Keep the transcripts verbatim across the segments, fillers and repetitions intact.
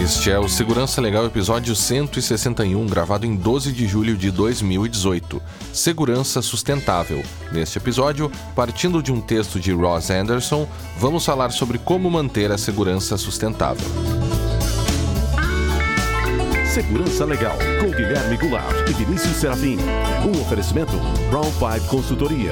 Este é o Segurança Legal, episódio cento e sessenta e um, gravado em doze de julho de dois mil e dezoito. Segurança sustentável. Neste episódio, partindo de um texto de Ross Anderson, vamos falar sobre como manter a segurança sustentável. Segurança Legal, com Guilherme Goulart e Vinícius Serafim. Um oferecimento Brown Pipe Consultoria.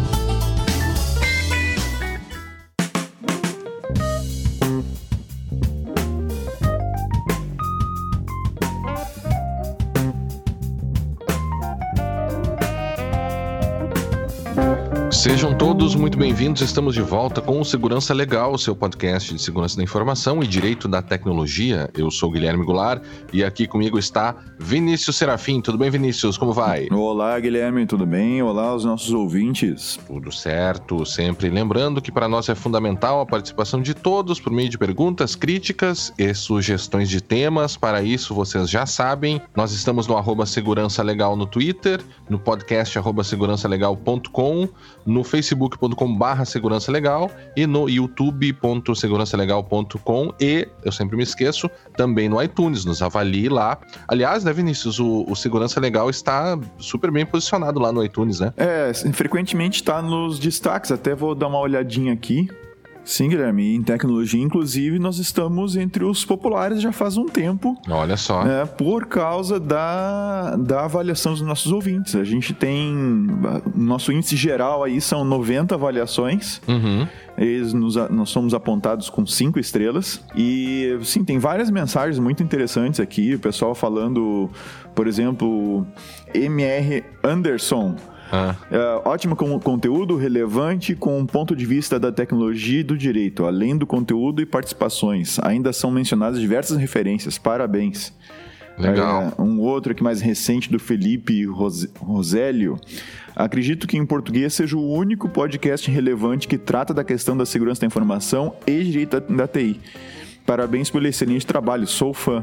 Sejam todos muito bem-vindos, estamos de volta com o Segurança Legal, seu podcast de segurança da informação e direito da tecnologia. Eu sou Guilherme Goulart e aqui comigo está Vinícius Serafim. Tudo bem, Vinícius? Como vai? Olá, Guilherme, tudo bem? Olá aos nossos ouvintes. Tudo certo, sempre lembrando que para nós é fundamental a participação de todos por meio de perguntas, críticas e sugestões de temas. Para isso, vocês já sabem, nós estamos no arroba Segurança Legal no Twitter, no podcast arroba segurança legal ponto com, no facebook ponto com barra segurança legal e no youtube ponto segurança legal ponto com e, eu sempre me esqueço, também no iTunes, nos avalie lá. Aliás, né, Vinícius, o, o Segurança Legal está super bem posicionado lá no iTunes, né? É, frequentemente está nos destaques, até vou dar uma olhadinha aqui. Sim, Guilherme, em tecnologia, inclusive, nós estamos entre os populares já faz um tempo. Olha só. É, por causa da, da avaliação dos nossos ouvintes. A gente tem... Nosso índice geral aí são noventa avaliações. Uhum. Eles nos, nós somos apontados com cinco estrelas. E, sim, tem várias mensagens muito interessantes aqui. O pessoal falando, por exemplo, M R Anderson... Ah. É, ótimo com, conteúdo, relevante com um ponto de vista da tecnologia e do direito. Além do conteúdo e participações, ainda são mencionadas diversas referências. Parabéns. Legal. É, um outro aqui mais recente do Felipe Ros- Rosélio. Acredito que em português seja o único podcast relevante que trata da questão da segurança da informação e direito da, da T I. Parabéns pelo excelente trabalho, sou fã.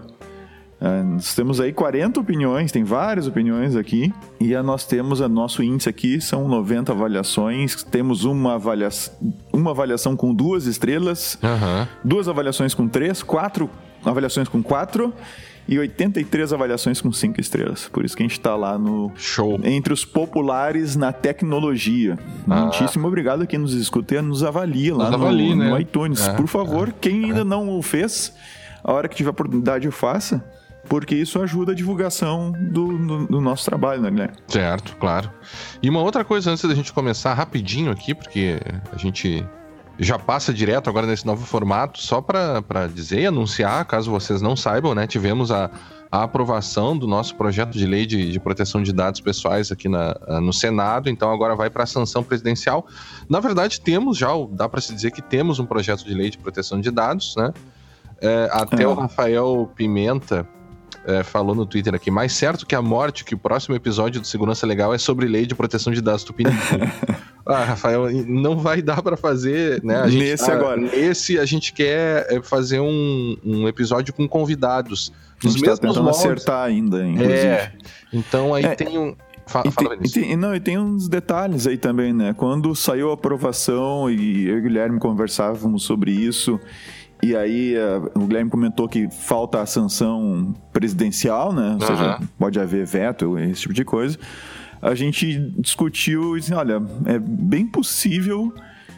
Uh, nós temos aí quarenta opiniões, tem várias opiniões aqui, e a, nós temos o nosso índice aqui, são noventa avaliações, temos uma, avalia, uma avaliação com duas estrelas, uhum. duas avaliações com três, quatro avaliações com quatro e oitenta e três avaliações com cinco estrelas. Por isso que a gente está lá no Show. Entre os populares na tecnologia. Ah. Muitíssimo obrigado a quem nos escuta e nos avalia lá nos no, avalie, né? no iTunes. É, Por favor, é, quem ainda é. não o fez, a hora que tiver oportunidade eu faça. Porque isso ajuda a divulgação do, do, do nosso trabalho, né, Guilherme? Certo, claro. E uma outra coisa antes da gente começar rapidinho aqui, porque a gente já passa direto agora nesse novo formato, só para dizer e anunciar, caso vocês não saibam, né, tivemos a, a aprovação do nosso projeto de lei de, de proteção de dados pessoais aqui na, no Senado, então agora vai para a sanção presidencial. Na verdade, temos já, dá para se dizer que temos um projeto de lei de proteção de dados, né? É, até é. o Rafael Pimenta É, falou no Twitter aqui, mais certo que a morte, que o próximo episódio do Segurança Legal é sobre lei de proteção de dados tupiniquim. Ah, Rafael, não vai dar pra fazer, né? A gente, nesse ah, agora. Nesse a gente quer fazer um, um episódio com convidados. Nos a gente mesmos tá tentando moldes. acertar ainda, inclusive. É, então aí é, tem um... Fala, e, fala tem, e, tem, não, e tem uns detalhes aí também, né? Quando saiu a aprovação e eu e o Guilherme conversávamos sobre isso... E aí, uh, o Guilherme comentou que falta a sanção presidencial, né? Ou uhum. seja, pode haver veto, esse tipo de coisa. A gente discutiu e disse, olha, é bem possível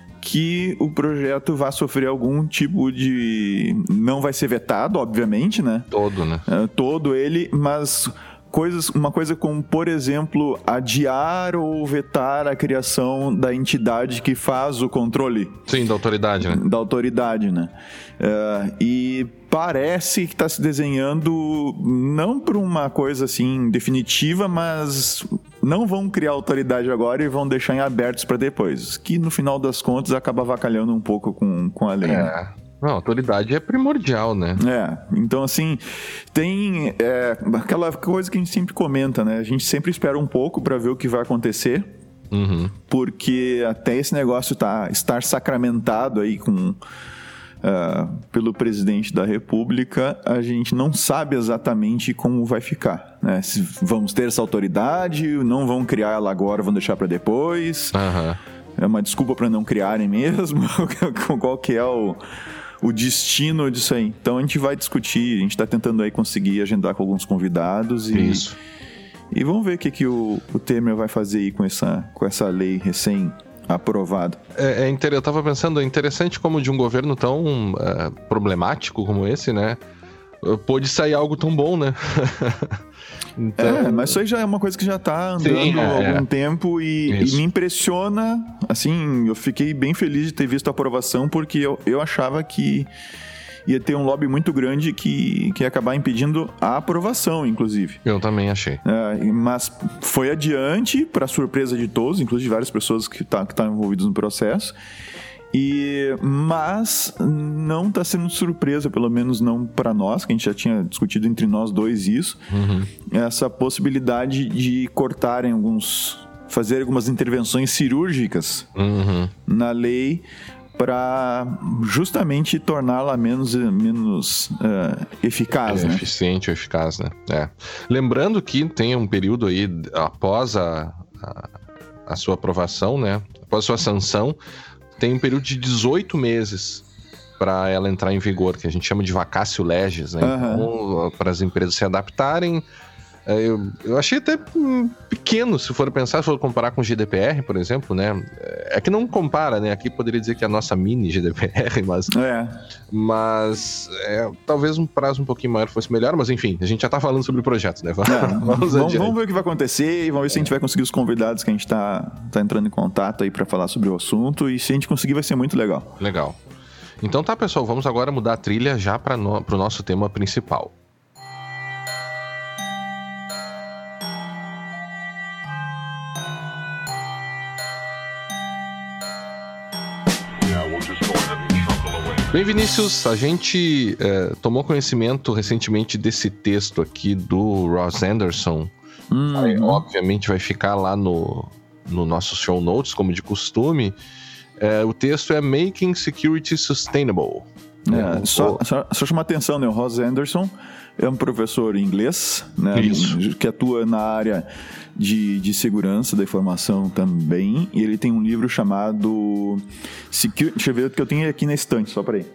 que o projeto vá sofrer algum tipo de... Não vai ser vetado, obviamente, né? Todo, né? Uh, todo ele, mas... Coisas, uma coisa como, por exemplo, adiar ou vetar a criação da entidade que faz o controle. Sim, da autoridade, né? Da autoridade, né? Uh, e parece que está se desenhando, não para uma coisa assim definitiva, mas não vão criar autoridade agora e vão deixar em abertos para depois. Que no final das contas acaba avacalhando um pouco com, com a lei. É. Né? Não, a autoridade é primordial, né? É, então assim, tem é, aquela coisa que a gente sempre comenta, né? A gente sempre espera um pouco para ver o que vai acontecer, uhum. porque até esse negócio tá, estar sacramentado aí com, uh, pelo presidente da República, a gente não sabe exatamente como vai ficar, né? Se vamos ter essa autoridade, não vão criar ela agora, vão deixar para depois... Aham. É uma desculpa para não criarem mesmo? Qual que é o, o destino disso aí. Então a gente vai discutir, a gente está tentando aí conseguir agendar com alguns convidados e, Isso. e vamos ver o que, que o, o Temer vai fazer aí com essa, com essa lei recém-aprovada. É, é inter... Eu tava pensando, é interessante como de um governo tão uh, problemático como esse, né, pôde sair algo tão bom, né? Então... É, mas isso aí já é uma coisa que já tá andando Sim, é, há algum é. tempo e, e me impressiona, assim, eu fiquei bem feliz de ter visto a aprovação, porque eu, eu achava que ia ter um lobby muito grande que, que ia acabar impedindo a aprovação, inclusive. Eu também achei. É, mas foi adiante, para surpresa de todos, inclusive várias pessoas que tá, estão envolvidas no processo. E, mas não está sendo surpresa, pelo menos não para nós, que a gente já tinha discutido entre nós dois isso, uhum. essa possibilidade de cortarem alguns, fazer algumas intervenções cirúrgicas uhum. na lei para justamente torná-la menos, menos uh, eficaz, é, né? Eficiente ou eficaz, né? É. Lembrando que tem um período aí após a, a, a sua aprovação, né? Após a sua sanção, tem um período de dezoito meses para ela entrar em vigor, que a gente chama de vacatio legis, né? Uhum. Então, para as empresas se adaptarem. Eu, eu achei até hum, pequeno, se for pensar, se for comparar com o G D P R, por exemplo, né? É que não compara, né? Aqui poderia dizer que é a nossa mini G D P R, mas... É. Mas é, talvez um prazo um pouquinho maior fosse melhor, mas enfim, a gente já tá falando sobre o projeto, né? Vamos, É, vamos, vamos, vamos ver o que vai acontecer e vamos ver se a gente vai conseguir os convidados que a gente tá, tá entrando em contato aí para falar sobre o assunto, e se a gente conseguir vai ser muito legal. Legal. Então tá, pessoal, vamos agora mudar a trilha já para no, pro nosso tema principal. Bem, Vinícius, a gente é, tomou conhecimento recentemente desse texto aqui do Ross Anderson. Hum, Aí, hum. obviamente vai ficar lá no, no nosso show notes, como de costume. É, o texto é Making Security Sustainable. É, É, só, o- só, só chamar atenção, né? O Ross Anderson é um professor inglês, né? Isso. Que atua na área de, de segurança da informação também. E ele tem um livro chamado Secu... Deixa eu ver o que eu tenho aqui na estante, só para aí.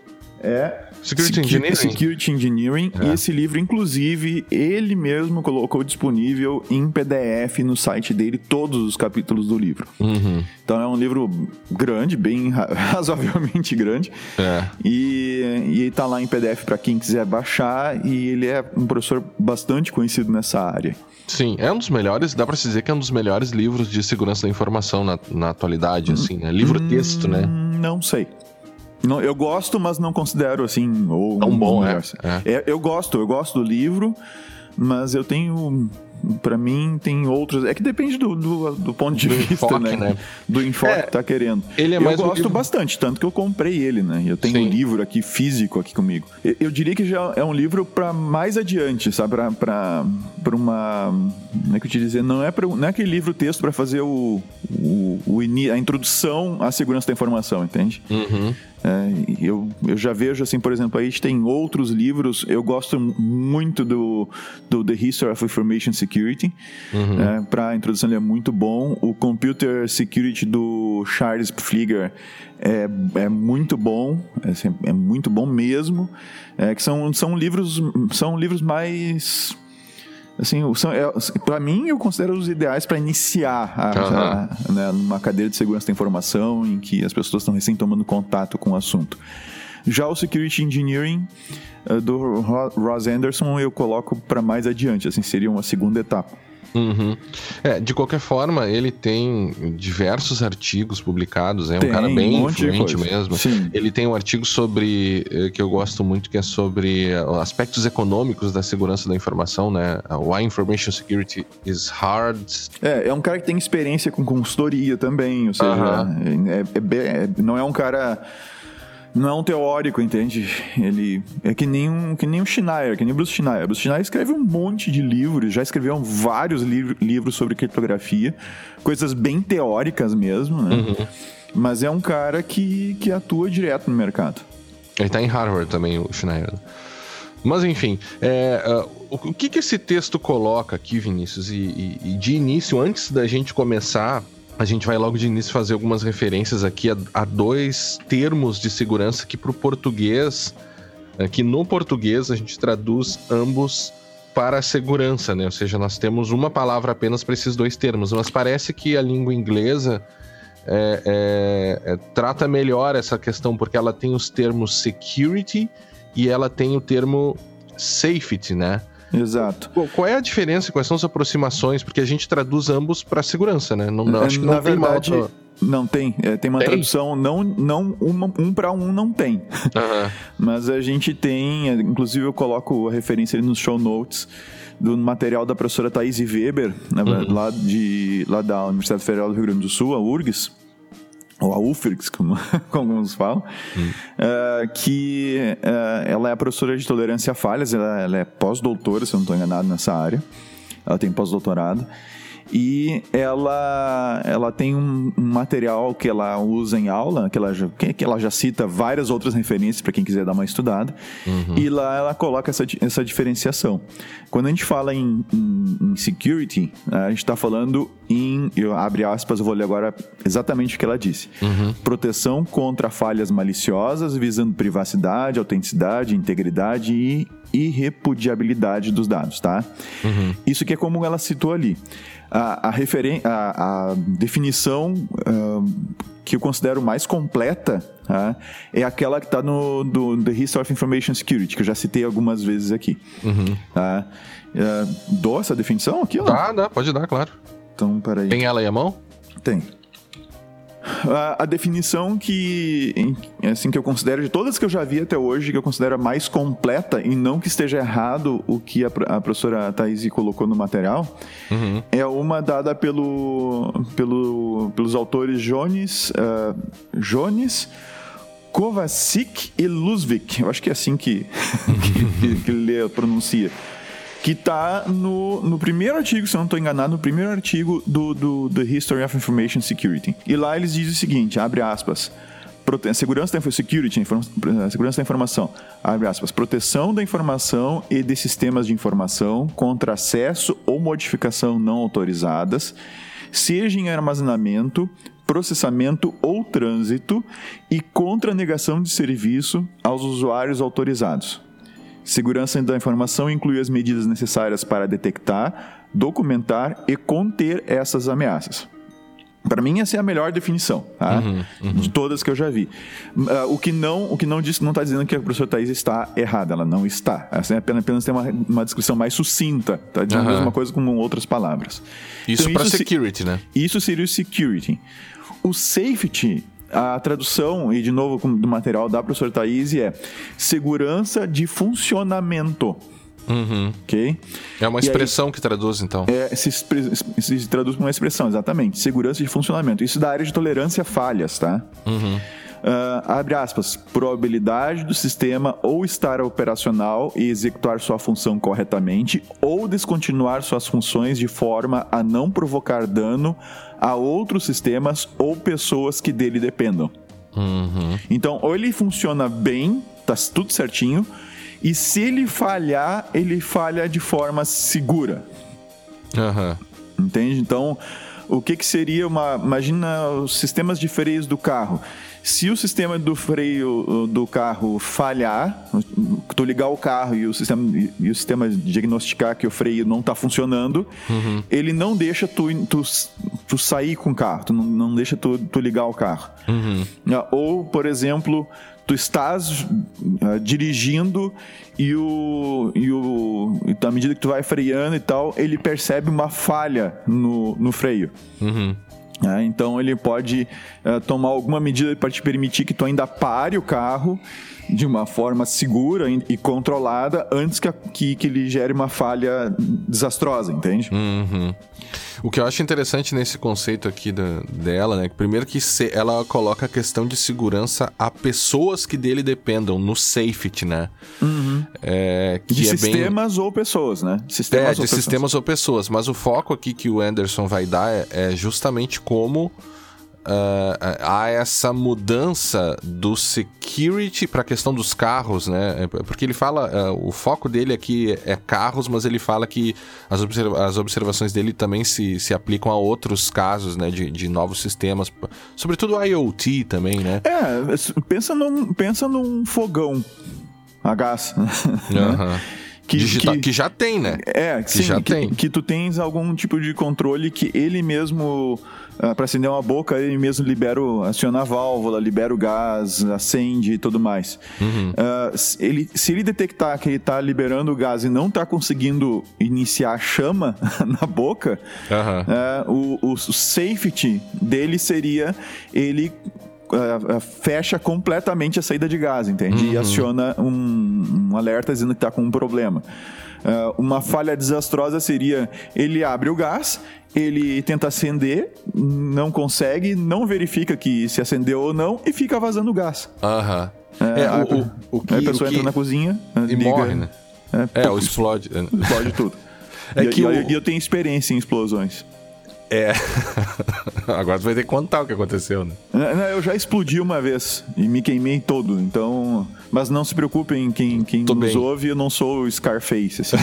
É Security Secu- Engineering. Security Engineering. É. E esse livro, inclusive, ele mesmo colocou disponível em P D F no site dele todos os capítulos do livro. Uhum. Então é um livro grande, bem ra- razoavelmente grande. É. E, e ele tá lá em P D F para quem quiser baixar, e ele é um professor bastante conhecido nessa área. Sim, é um dos melhores, dá pra se dizer que é um dos melhores livros de segurança da informação na, na atualidade, assim, né? Livro-texto, né? Hum, Não sei. Não, eu gosto, mas não considero assim. Ou Tão um bom, melhor. é, É, eu gosto, eu gosto do livro, mas eu tenho. Pra mim, tem outros. É que depende do, do, do ponto de Do vista, enfoque, né? né? Do enfoque É, que tá querendo. ele é eu mais um gosto livro- bastante, tanto que eu comprei ele, né? Eu tenho Sim. um livro aqui físico aqui comigo. Eu, eu diria que já é um livro pra mais adiante, sabe? Pra, pra, pra uma. Como é que eu te dizer? Não é, pra, não é aquele livro texto pra fazer o, o, o ini- a introdução à segurança da informação, entende? Uhum. É, eu, eu já vejo, assim, por exemplo, aí tem outros livros. Eu gosto muito do, do The History of Information Security. Uhum. É, para a introdução, ele é muito bom. O Computer Security do Charles Pfleger é, é muito bom. É, assim, é muito bom mesmo. É, que são, são livros são livros mais... Assim, são, é, para mim, eu considero os ideais para iniciar a, Uhum. a, né, uma cadeira de segurança da informação em que as pessoas estão recém tomando contato com o assunto. Já o Security Engineering uh, do Ro- Ross Anderson eu coloco para mais adiante, assim, seria uma segunda etapa. Uhum. É, de qualquer forma, ele tem diversos artigos publicados, é Tem um cara bem um monte de influente coisa. mesmo. Sim. Ele tem um artigo sobre, eh, que eu gosto muito, que é sobre eh, aspectos econômicos da segurança da informação, né? Why Information Security is Hard. É, é um cara que tem experiência com consultoria também, ou seja, Aham. é, é bem- é- não é um cara... Não é um teórico, entende? Ele é que nem um, que nem um Schneier, que nem o Bruce Schneier. Bruce Schneier escreve um monte de livros, já escreveu vários livro, livros sobre criptografia, coisas bem teóricas mesmo, né? Uhum. Mas é um cara que, que atua direto no mercado. Ele tá em Harvard também, o Schneider. Mas enfim, é, uh, o, o que que esse texto coloca aqui, Vinícius? E, e- e de início, antes da gente começar a gente vai logo de início fazer algumas referências aqui a, a dois termos de segurança que para o português, que no português a gente traduz ambos para segurança, né? Ou seja, nós temos uma palavra apenas para esses dois termos, mas parece que a língua inglesa é, é, é, trata melhor essa questão, porque ela tem os termos security e ela tem o termo safety, né? Exato. Qual é a diferença? Quais são as aproximações? Porque a gente traduz ambos para segurança, né? Não, não, acho que Na não verdade, tem mal. não tem. É, tem uma tem? tradução, não, não uma, um para um não tem. Uhum. Mas a gente tem, inclusive eu coloco a referência ali nos show notes do material da professora Thaís Weber, né, uhum. lá, de, lá da Universidade Federal do Rio Grande do Sul, a U R G S, ou a U F R G S, como, como alguns falam, hum. uh, que uh, ela é professora de tolerância a falhas, ela, ela é pós-doutora, se eu não estou enganado, nessa área, ela tem pós-doutorado, e ela, ela tem um, um material que ela usa em aula, que ela já, que ela já cita várias outras referências para quem quiser dar uma estudada, uhum. e lá ela coloca essa, essa diferenciação. Quando a gente fala em, em, em security, a gente está falando em, eu, abre aspas, eu vou ler agora exatamente o que ela disse, uhum. proteção contra falhas maliciosas, visando privacidade, autenticidade, integridade e irrepudiabilidade dos dados, tá? Uhum. Isso que é como ela citou ali. A, a, referen- a, a definição uh, que eu considero mais completa uh, é aquela que está no do, The History of Information Security, que eu já citei algumas vezes aqui. Uhum. Uh, uh, dou essa definição aqui? Dá, dá, pode dar, claro. Então, peraí. Tem ela aí à mão? Tem. A, a definição que, assim, que eu considero, de todas que eu já vi até hoje, que eu considero a mais completa, e não que esteja errado o que a, a professora Thaís colocou no material, uhum. é uma dada pelo, pelo, pelos autores Jones, uh, Jones, Kovacic e Lusvik. Eu acho que é assim que, que, que ele pronuncia. Que está no, no primeiro artigo, se eu não estou enganado, no primeiro artigo do, do The History of Information Security. E lá eles dizem o seguinte, abre aspas, prote- segurança da security, inform- segurança da informação, abre aspas, proteção da informação e de sistemas de informação contra acesso ou modificação não autorizadas, seja em armazenamento, processamento ou trânsito, e contra a negação de serviço aos usuários autorizados. Segurança da informação inclui as medidas necessárias para detectar, documentar e conter essas ameaças. Para mim, essa é a melhor definição, tá? Uhum, uhum. De todas que eu já vi. Uh, o que não, o que não diz, não está dizendo que a professora Thaís está errada, ela não está. Essa é apenas, apenas tem uma, uma descrição mais sucinta, tá dizendo uhum. a mesma coisa com outras palavras. Isso então, para isso security, né? Isso seria o security. O safety, a tradução, e de novo do material da professora Thaís, é segurança de funcionamento. Uhum. Ok? É uma expressão aí, que traduz, então. É, se, se traduz com uma expressão, exatamente. Segurança de funcionamento. Isso da área de tolerância a falhas, tá? Uhum. Uh, abre aspas. Probabilidade do sistema ou estar operacional e executar sua função corretamente ou descontinuar suas funções de forma a não provocar dano a outros sistemas ou pessoas que dele dependam. Uhum. Então, ou ele funciona bem, tá tudo certinho, e se ele falhar, ele falha de forma segura. Uhum. Entende? Então, o que, que seria uma... Imagina os sistemas de freios do carro. Se o sistema do freio do carro falhar, tu ligar o carro e o sistema, e o sistema diagnosticar que o freio não está funcionando, uhum. ele não deixa tu, tu, tu sair com o carro, tu não, não deixa tu, tu ligar o carro. Uhum. Ou, por exemplo, tu estás uh, dirigindo e, o, e, o, e à medida que tu vai freando e tal, ele percebe uma falha no, no freio. Uhum. É, então ele pode uh, tomar alguma medida para te permitir que tu ainda pare o carro de uma forma segura e controlada antes que, que, que ele gere uma falha desastrosa, entende? Uhum. O que eu acho interessante nesse conceito aqui da, dela, né? Primeiro que se, ela coloca a questão de segurança a pessoas que dele dependam, no safety, né? Uhum. É, que de é sistemas bem... ou pessoas, né? Sistemas é, ou de pessoas. sistemas ou pessoas. Mas o foco aqui que o Anderson vai dar é, é justamente como uh, há essa mudança do security para a questão dos carros, né? Porque ele fala, uh, o foco dele aqui é carros, mas ele fala que as, observa- as observações dele também se, se aplicam a outros casos, né? De, de novos sistemas, sobretudo I O T também, né? É, pensa num, pensa num fogão a gás, né? Uhum. Que, Digita- que, que já tem, né? É, que sim, já que, tem. que tu tens algum tipo de controle que ele mesmo, uh, para acender uma boca, ele mesmo libera, o, aciona a válvula, libera o gás, acende e tudo mais. Uhum. Uh, se, ele, se ele detectar que ele está liberando o gás e não está conseguindo iniciar a chama na boca, uhum. uh, o, o safety dele seria ele... Uh, uh, fecha completamente a saída de gás, entende? Uhum. E aciona um, um alerta dizendo que está com um problema. Uh, uma falha desastrosa seria ele abre o gás, ele tenta acender, não consegue, não verifica que se acendeu ou não e fica vazando o gás. Aham. Uhum. Uh, é, a, o, o, o que, a pessoa o que... entra na cozinha e liga, morre, né? É, é ou explode. Explode tudo. É e, que e, o... eu, eu tenho experiência em explosões. É. Agora tu vai ter que contar o que aconteceu, né? Eu já explodi uma vez e me queimei todo, então... Mas não se preocupem, quem, quem nos bem. ouve, eu não sou o Scarface, assim.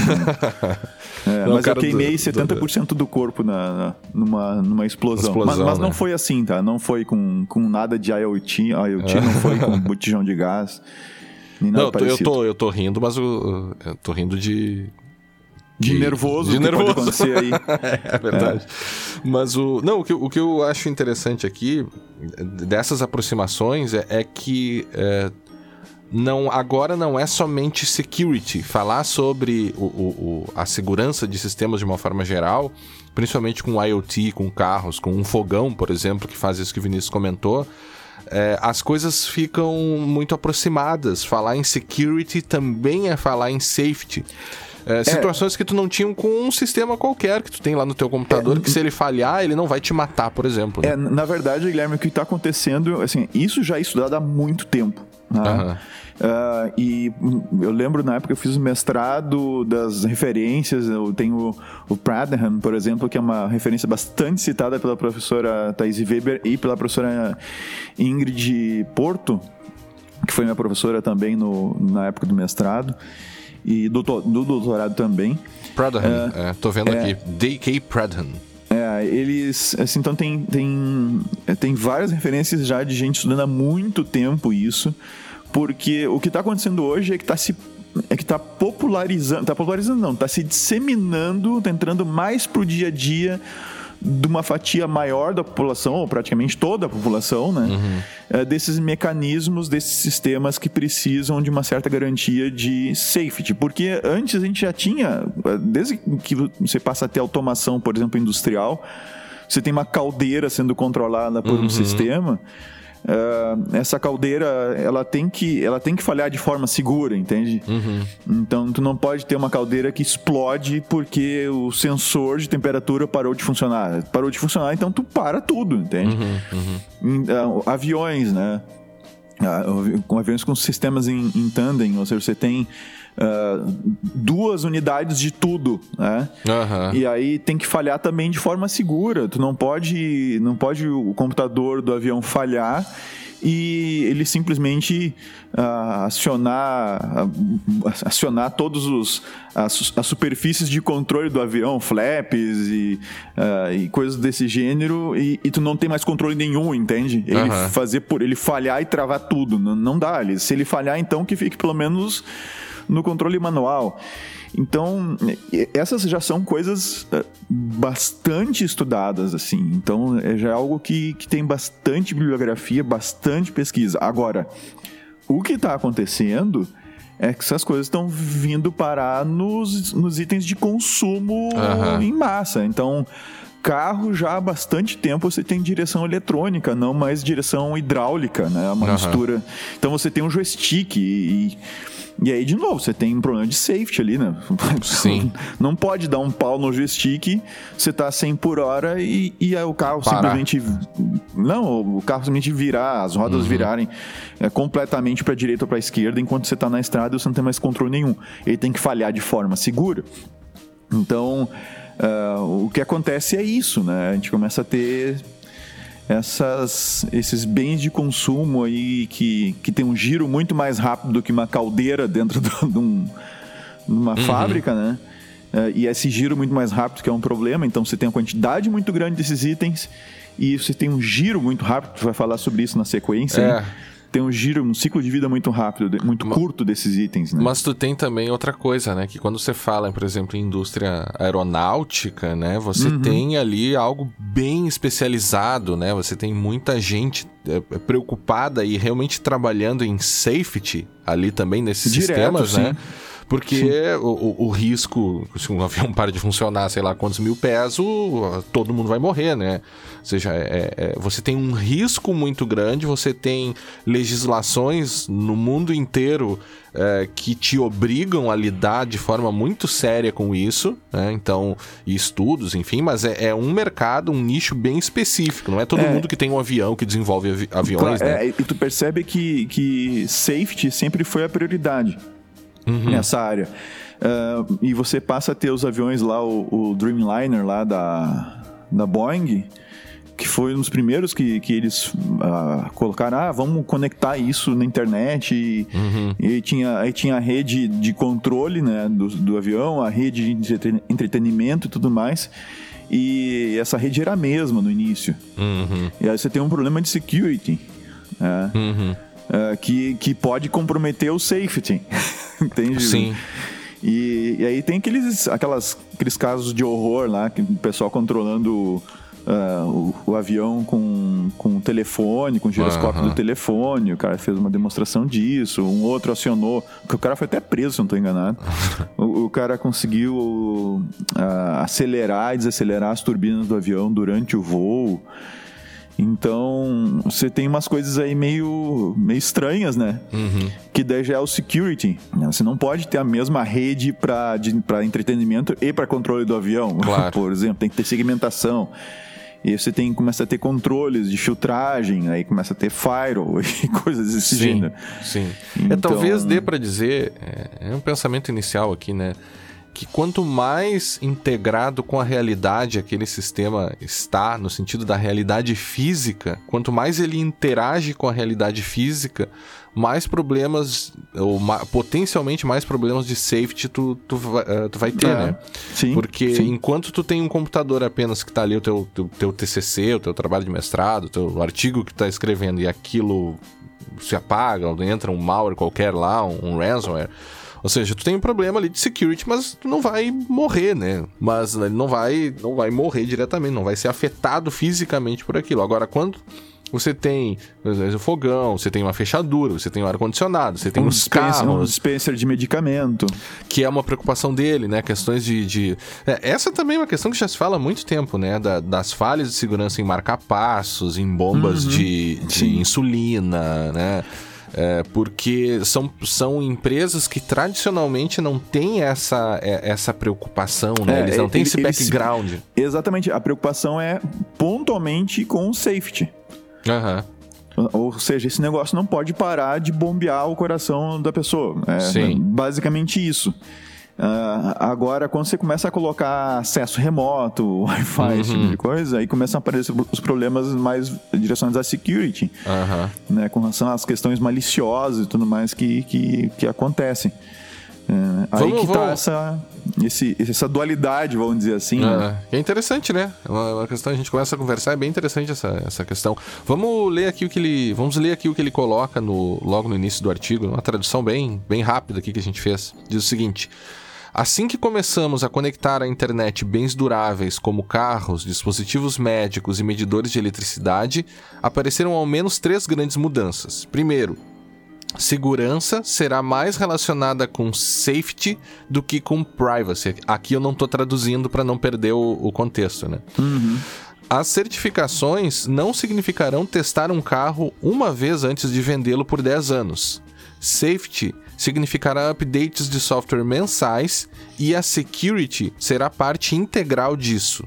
é, não, mas eu queimei do, setenta por cento do, do corpo na, na, numa, numa explosão. explosão mas mas né? não foi assim, tá? Não foi com, com nada de I O T, I O T não foi com botijão de gás, nem nada não, parecido. Eu tô, eu tô rindo, mas eu, eu tô rindo de... De, de nervoso, de que nervoso. pode acontecer aí. É verdade. É. Mas o... Não, o que, o que eu acho interessante aqui, dessas aproximações, é, é que é, não, agora não é somente security. Falar sobre o, o, o, a segurança de sistemas de uma forma geral, principalmente com I O T, com carros, com um fogão, por exemplo, que faz isso que o Vinícius comentou, é, as coisas ficam muito aproximadas. Falar em security também é falar em safety. É, situações é. que tu não tinha com um sistema qualquer que tu tem lá no teu computador, é. que se ele falhar, ele não vai te matar, por exemplo. Né? É, na verdade, Guilherme, o que está acontecendo, assim, isso já é estudado há muito tempo. Né? Uhum. Uh, e eu lembro na época que eu fiz o mestrado das referências, eu tenho o Pradhan, por exemplo, que é uma referência bastante citada pela professora Thaís Weber e pela professora Ingrid Porto, que foi minha professora também no, na época do mestrado. E do, do doutorado também. Pradhan, é, é, tô vendo é, aqui. D K Pradhan. É, eles... Assim, então tem, tem, tem várias referências já de gente estudando há muito tempo isso, porque o que está acontecendo hoje é que está se... É que está popularizando... Está popularizando não, está se disseminando, está entrando mais pro dia a dia de uma fatia maior da população, ou praticamente toda a população, né? Uhum. É, desses mecanismos, desses sistemas que precisam de uma certa garantia de safety. Porque antes a gente já tinha, desde que você passa a ter automação, por exemplo, industrial, você tem uma caldeira sendo controlada por uhum. um sistema. Uh, essa caldeira, ela tem, que, ela tem que falhar de forma segura, entende? Uhum. Então, tu não pode ter uma caldeira que explode porque o sensor de temperatura parou de funcionar. Parou de funcionar, então tu para tudo, entende? Uhum, uhum. Uh, aviões, né? Uh, com aviões com sistemas em, em tandem, ou seja, você tem Uh, duas unidades de tudo, né? Uhum. E aí tem que falhar também de forma segura. Tu não pode, não pode o computador do avião falhar e ele simplesmente uh, acionar uh, acionar todos os as, as superfícies de controle do avião, flaps e, uh, e coisas desse gênero, e, e tu não tem mais controle nenhum, entende? Ele uhum. fazer por ele falhar e travar tudo, não, não dá. Ele, se ele falhar, então que fique pelo menos no controle manual. Então, essas já são coisas bastante estudadas, assim. Então, é já algo que, que tem bastante bibliografia, bastante pesquisa. Agora, o que está acontecendo é que essas coisas estão vindo parar nos, nos itens de consumo uhum. em massa. Então, carro já há bastante tempo você tem direção eletrônica, não mais direção hidráulica, né? Uma uhum. mistura. Então, você tem um joystick e... E aí, de novo, você tem um problema de safety ali, né? Sim. Não pode dar um pau no joystick, você tá cem por hora e, e aí o carro Parar. simplesmente... Não, o carro simplesmente virar, as rodas uhum. virarem é, completamente pra direita ou pra esquerda, enquanto você tá na estrada e você não tem mais controle nenhum. Ele tem que falhar de forma segura. Então, uh, o que acontece é isso, né? A gente começa a ter... essas, esses bens de consumo aí que, que tem um giro muito mais rápido do que uma caldeira dentro de um, uma uhum. fábrica, né? Uh, e esse giro muito mais rápido que é um problema, então você tem uma quantidade muito grande desses itens e você tem um giro muito rápido, tu vai falar sobre isso na sequência, é. hein? Tem um giro, um ciclo de vida muito rápido, muito mas, curto desses itens, né? Mas tu tem também outra coisa, né? Que quando você fala, por exemplo, em indústria aeronáutica, né? Você uhum. tem ali algo bem especializado, né? Você tem muita gente é, preocupada e realmente trabalhando em safety ali também nesses Direto, sistemas, sim. né? Porque o, o, o risco, se um avião para de funcionar, sei lá quantos mil pés, o, todo mundo vai morrer, né? Ou seja, é, é, você tem um risco muito grande, você tem legislações no mundo inteiro é, que te obrigam a lidar de forma muito séria com isso, né? Então, e estudos, enfim, mas é, é um mercado, um nicho bem específico, não é todo é. mundo que tem um avião, que desenvolve avi- aviões, claro, né? É, e tu percebe que, que safety sempre foi a prioridade. Uhum. Nessa área. Uh, e você passa a ter os aviões lá, o, o Dreamliner lá da, da Boeing, que foi um dos primeiros que, que eles uh, colocaram, ah, vamos conectar isso na internet. E, uhum. e tinha, aí tinha a rede de controle, né, do, do avião, a rede de entretenimento e tudo mais. E essa rede era a mesma no início. Uhum. E aí você tem um problema de security. Né? Uhum. Uh, que, que pode comprometer o safety. Entende? Sim. E, e aí tem aqueles, aquelas, aqueles casos de horror lá, que o pessoal controlando uh, o, o avião com, com o telefone, com o giroscópio uhum. do telefone. O cara fez uma demonstração disso. Um outro acionou. O cara foi até preso, se não estou enganado. o, o cara conseguiu uh, acelerar e desacelerar as turbinas do avião durante o voo. Então, você tem umas coisas aí meio, meio estranhas, né? Uhum. Que daí já é o security. Você não pode ter a mesma rede para entretenimento e para controle do avião. Claro. Por exemplo, tem que ter segmentação. E você tem, começa a ter controles de filtragem, aí começa a ter firewall e coisas desse sim, gênero. Sim, então... é, talvez dê para dizer, é, é um pensamento inicial aqui, né? Que quanto mais integrado com a realidade aquele sistema está, no sentido da realidade física, quanto mais ele interage com a realidade física, mais problemas, ou ma- potencialmente mais problemas de safety tu, tu, uh, tu vai ter, é, né? Sim, Porque sim. enquanto tu tem um computador apenas que está ali, o teu, teu, teu T C C, o teu trabalho de mestrado, o teu artigo que tu está escrevendo, e aquilo se apaga, ou entra um malware qualquer lá, um, um ransomware... Ou seja, tu tem um problema ali de security, mas tu não vai morrer, né? Mas ele não vai, não vai morrer diretamente, não vai ser afetado fisicamente por aquilo. Agora, quando você tem um fogão, você tem uma fechadura, você tem um ar-condicionado, você tem um uns carros... Um dispenser de medicamento. Que é uma preocupação dele, né? Questões de... de... É, essa também é uma questão que já se fala há muito tempo, né? Da, das falhas de segurança em marca-passos, em bombas uhum. de, de insulina, né? É, porque são, são empresas que tradicionalmente não têm essa, essa preocupação, né? É, eles não têm ele, esse background. Se... Exatamente, a preocupação é pontualmente com o safety. Uhum. Ou seja, esse negócio não pode parar de bombear o coração da pessoa. É, Sim. basicamente isso. Uh, agora, quando você começa a colocar acesso remoto, Wi-Fi, uhum. esse tipo de coisa, aí começam a aparecer os problemas mais direcionados à security, uhum. né, com relação às questões maliciosas e tudo mais que, que, que acontecem. Uh, aí vamos, que está essa, esse, essa dualidade, vamos dizer assim. É, né? é interessante, né? É uma, uma questão, a gente começa a conversar, é bem interessante essa, essa questão. Vamos ler aqui o que ele, vamos ler aqui o que ele coloca no, logo no início do artigo, uma tradução bem, bem rápida aqui que a gente fez. Diz o seguinte: assim que começamos a conectar à internet bens duráveis como carros, dispositivos médicos e medidores de eletricidade, apareceram ao menos três grandes mudanças. Primeiro, segurança será mais relacionada com safety do que com privacy. Aqui eu não estou traduzindo para não perder o, o contexto, né? Uhum. As certificações não significarão testar um carro uma vez antes de vendê-lo por dez anos. Safety significará updates de software mensais e a security será parte integral disso.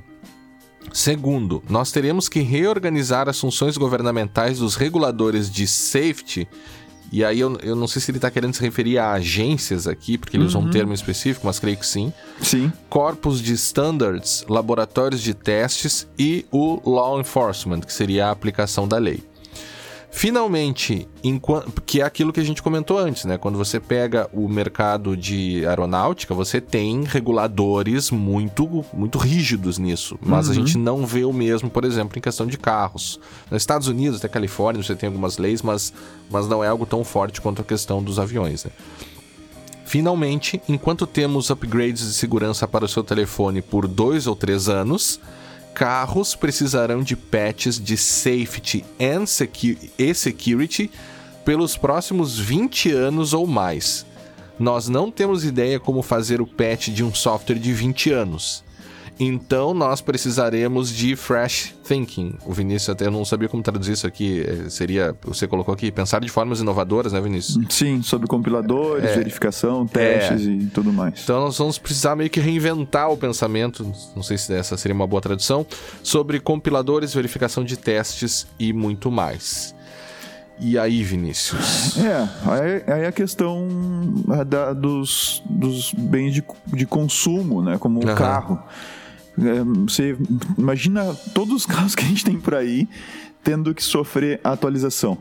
Segundo, nós teremos que reorganizar as funções governamentais dos reguladores de safety e aí eu, eu não sei se ele está querendo se referir a agências aqui, porque ele uhum. usa um termo específico, mas creio que sim. Sim. Corpos de standards, laboratórios de testes e o law enforcement, que seria a aplicação da lei. Finalmente, enquanto, que é aquilo que a gente comentou antes, né? Quando você pega o mercado de aeronáutica, você tem reguladores muito, muito rígidos nisso. Mas uhum. a gente não vê o mesmo, por exemplo, em questão de carros. Nos Estados Unidos, até Califórnia, você tem algumas leis, mas, mas não é algo tão forte quanto a questão dos aviões, né? Finalmente, enquanto temos upgrades de segurança para o seu telefone por dois ou três anos... carros precisarão de patches de safety and secu- e security pelos próximos vinte anos ou mais. Nós não temos ideia como fazer o patch de um software de vinte anos. Então nós precisaremos de fresh thinking. O Vinícius até não sabia como traduzir isso aqui. Seria, você colocou aqui, pensar de formas inovadoras, né, Vinícius? Sim, sobre compiladores, é, verificação, testes é. e tudo mais. Então nós vamos precisar meio que reinventar o pensamento, não sei se essa seria uma boa tradução, sobre compiladores, verificação de testes e muito mais. E aí, Vinícius? É, aí, aí a questão da, dos, dos bens de, de consumo, né? Como o uhum. carro. É, você imagina todos os carros que a gente tem por aí tendo que sofrer atualização.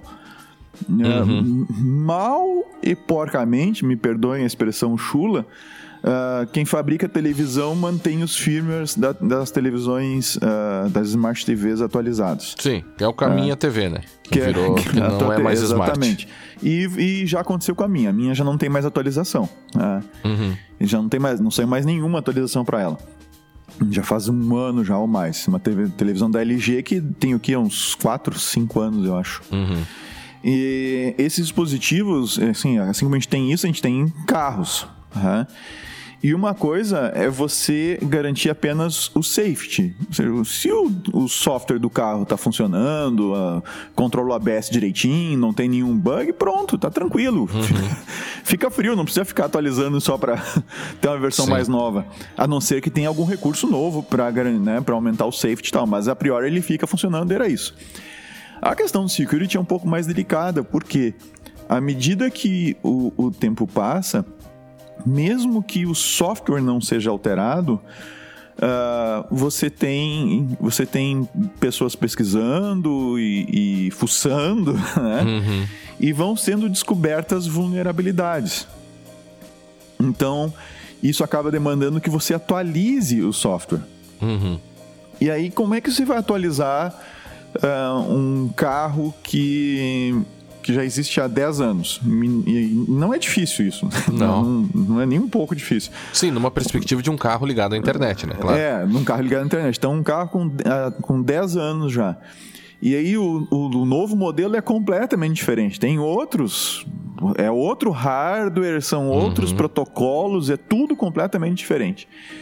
Uhum. É, mal e porcamente, me perdoem a expressão chula, Uh, quem fabrica televisão mantém os firmwares da, das televisões, uh, das Smart T Vs atualizados. Sim, que é o caminho uh, a T V, né? Que, que, virou, é, que não tua, é mais exatamente. Smart. E, e já aconteceu com a minha. A minha já não tem mais atualização. Uh, uhum. Já não tem mais, não saiu mais nenhuma atualização para ela. Já faz um ano já ou mais. Uma T V, televisão da L G que tem o quê? Uns quatro, cinco anos, eu acho. Uhum. E esses dispositivos, assim, assim como a gente tem isso, a gente tem em carros. Uhum. E uma coisa é você garantir apenas o safety. Se o, o software do carro está funcionando, uh, controla o A B S direitinho, não tem nenhum bug, pronto, tá tranquilo. Uhum. Fica frio, não precisa ficar atualizando só para ter uma versão Sim. mais nova. A não ser que tenha algum recurso novo para, né, para aumentar o safety e tal, mas a priori ele fica funcionando, era isso. A questão do security é um pouco mais delicada, porque à medida que o, o tempo passa, mesmo que o software não seja alterado, uh, você, tem, você tem pessoas pesquisando e, e fuçando, né? Uhum. E vão sendo descobertas vulnerabilidades. Então, isso acaba demandando que você atualize o software. Uhum. E aí, como é que você vai atualizar uh, um carro que... que já existe há dez anos. E não é difícil isso. Não. não. Não é nem um pouco difícil. Sim, numa perspectiva de um carro ligado à internet, né? Claro. É, num carro ligado à internet. Então, um carro com, uh, com dez anos já. E aí, o, o, o novo modelo é completamente diferente. Tem outros... É outro hardware, são outros uhum. protocolos, é tudo completamente diferente.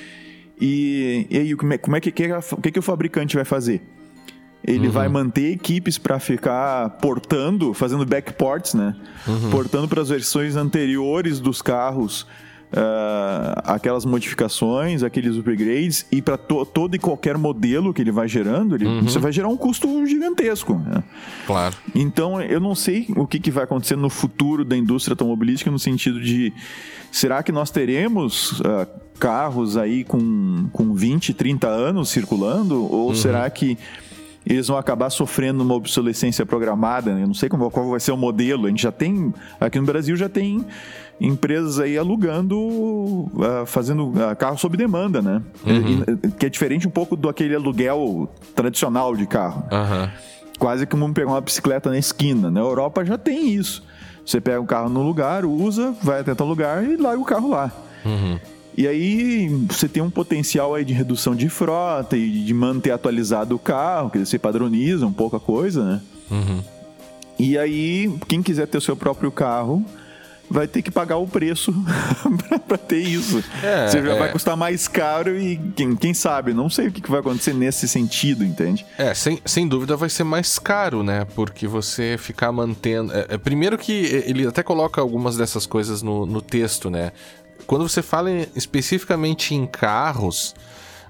E, e aí, como é, como é que, que, que, que o fabricante vai fazer? Ele uhum. vai manter equipes para ficar portando, fazendo backports, né? Uhum. Portando para as versões anteriores dos carros uh, aquelas modificações, aqueles upgrades, e para to- todo e qualquer modelo que ele vai gerando, ele, uhum. isso vai gerar um custo gigantesco. Né? Claro. Então, eu não sei o que, que vai acontecer no futuro da indústria automobilística, no sentido de, será que nós teremos uh, carros aí com, com vinte, trinta anos circulando? Ou uhum. será que eles vão acabar sofrendo uma obsolescência programada, né? Eu não sei como, qual vai ser o modelo. A gente já tem, aqui no Brasil já tem empresas aí alugando, uh, fazendo uh, carro sob demanda, né? Uhum. E, que é diferente um pouco do aquele aluguel tradicional de carro. Uhum. Quase como pegar uma bicicleta na esquina. Na Europa já tem isso. Você pega o carro no lugar, usa, vai até tal lugar e larga o carro lá. Uhum. E aí você tem um potencial aí de redução de frota e de manter atualizado o carro, que você padroniza um pouco a coisa, né? Uhum. E aí, quem quiser ter o seu próprio carro vai ter que pagar o preço para ter isso. É, você já é... vai custar mais caro e quem, quem sabe, não sei o que vai acontecer nesse sentido, entende? É, sem, sem dúvida vai ser mais caro, né? Porque você ficar mantendo... É, é, primeiro que ele até coloca algumas dessas coisas no, no texto, né? Quando você fala especificamente em carros,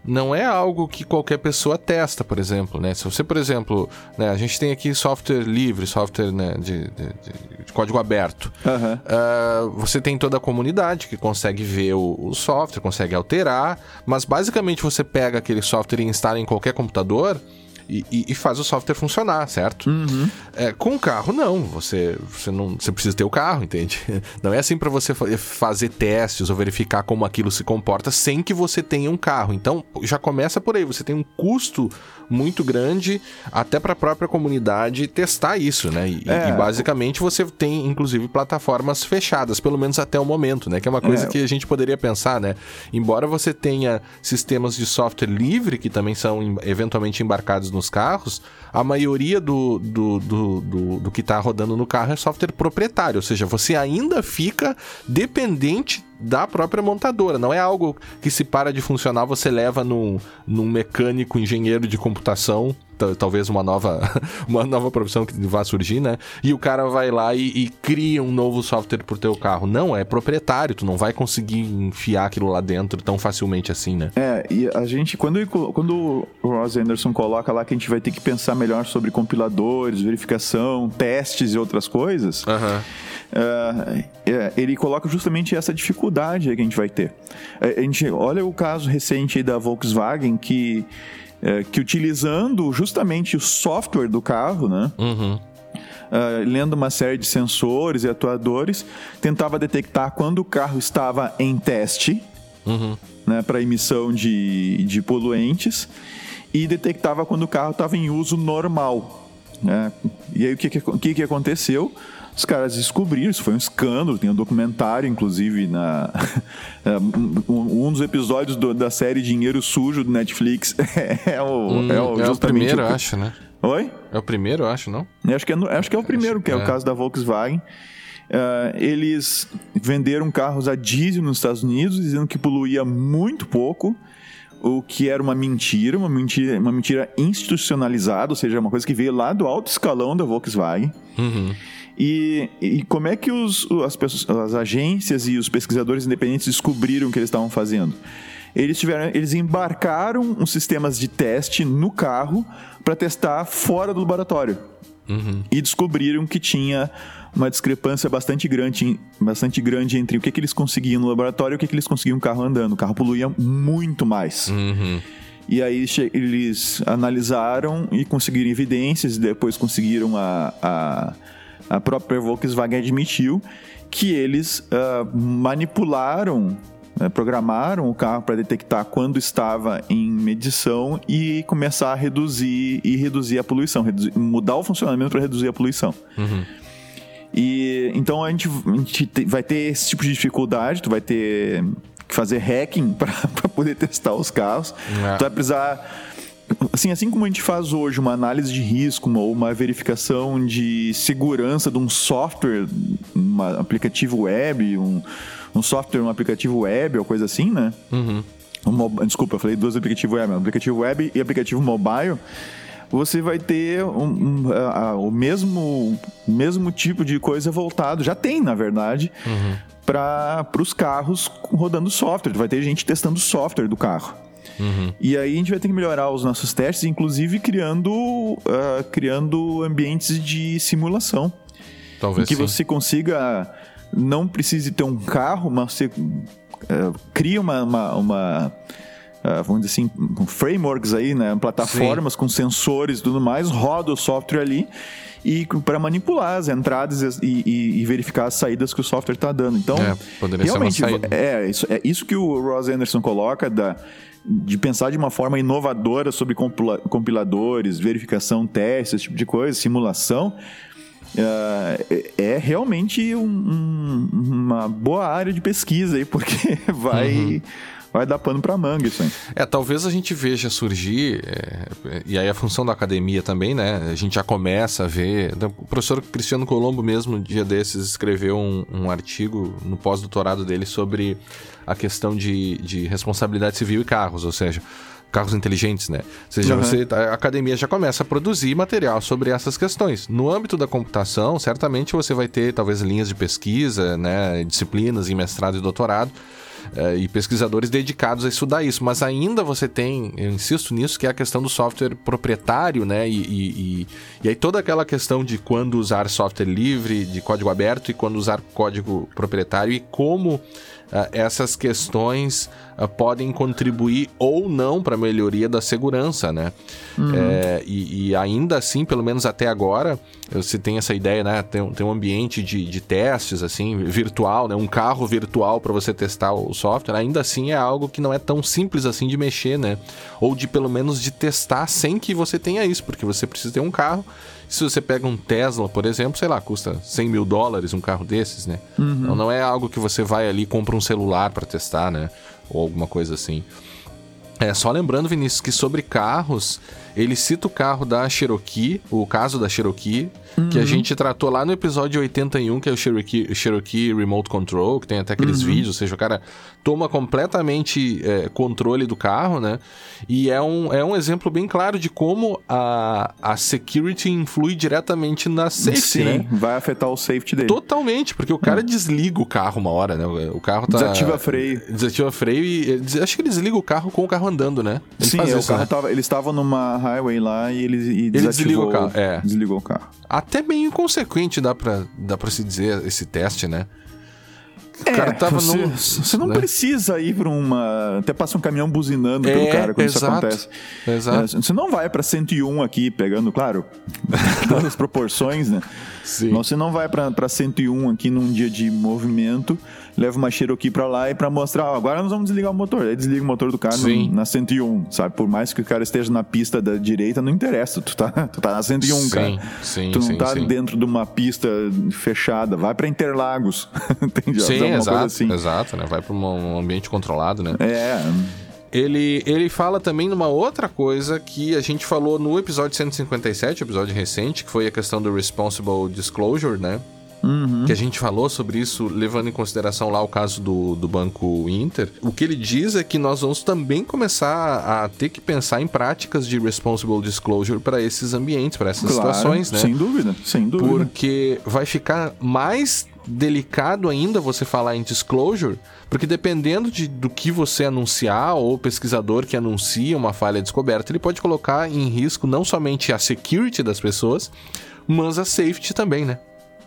não é algo que qualquer pessoa testa, por exemplo, né? Se você, por exemplo, né, a gente tem aqui software livre, software, né, de, de, de, de código aberto. Uhum. Uh, você tem toda a comunidade que consegue ver o, o software, consegue alterar, mas basicamente você pega aquele software e instala em qualquer computador E, e faz o software funcionar, certo? Uhum. É, com o carro, não. Você, você não. Você precisa ter o carro, entende? Não é assim para você fazer testes ou verificar como aquilo se comporta sem que você tenha um carro. Então, já começa por aí. Você tem um custo muito grande até para a própria comunidade testar isso, né? E, é. e basicamente você tem, inclusive, plataformas fechadas, pelo menos até o momento, né? Que é uma coisa é. que a gente poderia pensar, né? Embora você tenha sistemas de software livre que também são eventualmente embarcados nos carros, a maioria do, do, do, do, do que está rodando no carro é software proprietário, ou seja, você ainda fica dependente da própria montadora, não é algo que se para de funcionar, você leva num, num mecânico, engenheiro de computação, t- talvez uma nova, uma nova profissão que vá surgir, né? E o cara vai lá e, e cria um novo software pro teu carro. Não, é proprietário, tu não vai conseguir enfiar aquilo lá dentro tão facilmente assim, né? É, e a gente, quando, quando o Ross Anderson coloca lá que a gente vai ter que pensar melhor sobre compiladores, verificação, testes e outras coisas... Aham. Uhum. Uh, é, ele coloca justamente essa dificuldade aí que a gente vai ter. A gente olha o caso recente aí da Volkswagen que, é, que utilizando justamente o software do carro, né? Uhum. Uh, lendo uma série de sensores e atuadores, tentava detectar quando o carro estava em teste, uhum. né, para emissão de, de poluentes, e detectava quando o carro estava em uso normal, né? E aí o que, que, que, que aconteceu? Os caras descobriram, isso foi um escândalo, tem um documentário, inclusive, na um, um dos episódios do, da série Dinheiro Sujo do Netflix é o, hum, é o, é o primeiro, o... eu acho, né? Oi? É o primeiro, eu acho, não? Eu acho que é, acho que é o primeiro, que é, é o caso da Volkswagen. Uh, eles venderam carros a diesel nos Estados Unidos, dizendo que poluía muito pouco, o que era uma mentira, uma mentira, uma mentira institucionalizada, ou seja, uma coisa que veio lá do alto escalão da Volkswagen. Uhum. E, e como é que os, as, pessoas, as agências e os pesquisadores independentes descobriram o que eles estavam fazendo? Eles, tiveram, eles embarcaram uns sistemas de teste no carro para testar fora do laboratório. Uhum. E descobriram que tinha uma discrepância bastante grande, bastante grande entre o que, que eles conseguiam no laboratório e o que, que eles conseguiam no carro andando. O carro poluía muito mais. Uhum. E aí eles analisaram e conseguiram evidências, e depois conseguiram a... a A própria Volkswagen admitiu que eles uh, manipularam, né, programaram o carro para detectar quando estava em medição e começar a reduzir e reduzir a poluição, reduzir, mudar o funcionamento para reduzir a poluição. Uhum. E então a gente, a gente vai ter esse tipo de dificuldade, tu vai ter que fazer hacking para poder testar os carros, é. Tu vai precisar... Assim, assim como a gente faz hoje uma análise de risco ou uma, uma verificação de segurança de um software, um aplicativo web, um, um software, um aplicativo web ou coisa assim, né? Uhum. Um, desculpa, eu falei dois aplicativos web, um aplicativo web e aplicativo mobile. Você vai ter um, um, a, a, o mesmo, mesmo tipo de coisa voltado, já tem, na verdade, uhum. para os carros rodando software. Vai ter gente testando software do carro. Uhum. E aí a gente vai ter que melhorar os nossos testes, inclusive criando, uh, criando ambientes de simulação. Talvez em que sim. você consiga, não precise ter um carro, mas você uh, cria uma, uma, uma uh, vamos dizer assim, frameworks aí, né? Plataformas sim. com sensores e tudo mais, roda o software ali e para manipular as entradas e, e, e verificar as saídas que o software está dando. Então, é, poderia realmente, ser uma saída. É, isso, é isso que o Ross Anderson coloca da de pensar de uma forma inovadora sobre compila- compiladores, verificação, testes, esse tipo de coisa, simulação, uh, é realmente um, um, uma boa área de pesquisa aí, porque vai, uhum. vai dar pano para manga isso aí. É, talvez a gente veja surgir, é, e aí a função da academia também, né? A gente já começa a ver... O professor Cristiano Colombo mesmo, um dia desses, escreveu um, um artigo no pós-doutorado dele sobre a questão de, de responsabilidade civil e carros, ou seja, carros inteligentes, né? Ou seja, uhum. você, a academia já começa a produzir material sobre essas questões. No âmbito da computação, certamente você vai ter talvez linhas de pesquisa, né? Disciplinas em mestrado e doutorado, uh, e pesquisadores dedicados a estudar isso. Mas ainda você tem, eu insisto nisso, que é a questão do software proprietário, né? E, e, e, e aí toda aquela questão de quando usar software livre, de código aberto, e quando usar código proprietário, e como Uh, essas questões uh, podem contribuir ou não para a melhoria da segurança, né? Uhum. É, e, e ainda assim, pelo menos até agora, você tem essa ideia, né? Tem, tem um ambiente de, de testes, assim, virtual, né? Um carro virtual para você testar o software. Ainda assim é algo que não é tão simples assim de mexer, né? Ou de, pelo menos, de testar sem que você tenha isso, porque você precisa ter um carro. Se você pega um Tesla, por exemplo, sei lá, custa cem mil dólares um carro desses, né? Uhum. Então não é algo que você vai ali e compra um celular para testar, né? Ou alguma coisa assim. É, só lembrando, Vinícius, que sobre carros, ele cita o carro da Cherokee, o caso da Cherokee, uhum. que a gente tratou lá no episódio oitenta e um, que é o Cherokee, Cherokee Remote Control, que tem até aqueles uhum. vídeos, ou seja, o cara toma completamente é, controle do carro, né? E é um, é um exemplo bem claro de como a, a security influi diretamente na safety, Sim, né? vai afetar o safety dele. Totalmente, porque o cara é. desliga o carro uma hora, né? O carro tá... Desativa freio. Desativa freio e... Acho que ele desliga o carro com o carro andando, né? Ele Sim, é, isso, o carro né? tava, eles estavam numa highway lá e ele, e ele desligou o carro. É. Desligou o carro. Até bem inconsequente, dá pra, dá pra se dizer, esse teste, né? O é, cara tava você, num, você não né? precisa ir pra uma... Até passa um caminhão buzinando é, pelo cara quando exato, isso acontece. Exato. É, você não vai pra cento e um aqui, pegando, claro, das proporções, né? Sim. Mas você não vai pra, pra cento e um aqui num dia de movimento, leva uma Cherokee pra lá e pra mostrar, ó, agora nós vamos desligar o motor. Aí desliga o motor do cara no, na cento e um, sabe? Por mais que o cara esteja na pista da direita, não interessa. Tu tá, tu tá na cento e um, sim, cara. Sim, tu não sim, tá sim. dentro de uma pista fechada. Vai pra Interlagos. Entende? Sim, exato, assim. exato, né? Vai pra um ambiente controlado, né? É... Ele, ele fala também numa outra coisa que a gente falou no episódio cento e cinquenta e sete, episódio recente, que foi a questão do Responsible Disclosure, né? Uhum. Que a gente falou sobre isso, levando em consideração lá o caso do, do Banco Inter. O que ele diz é que nós vamos também começar a ter que pensar em práticas de Responsible Disclosure para esses ambientes, para essas claro, situações, né? Sem dúvida, sem dúvida. Porque vai ficar mais delicado ainda você falar em disclosure, porque dependendo de, do que você anunciar, ou o pesquisador que anuncia uma falha descoberta, ele pode colocar em risco não somente a security das pessoas, mas a safety também, né?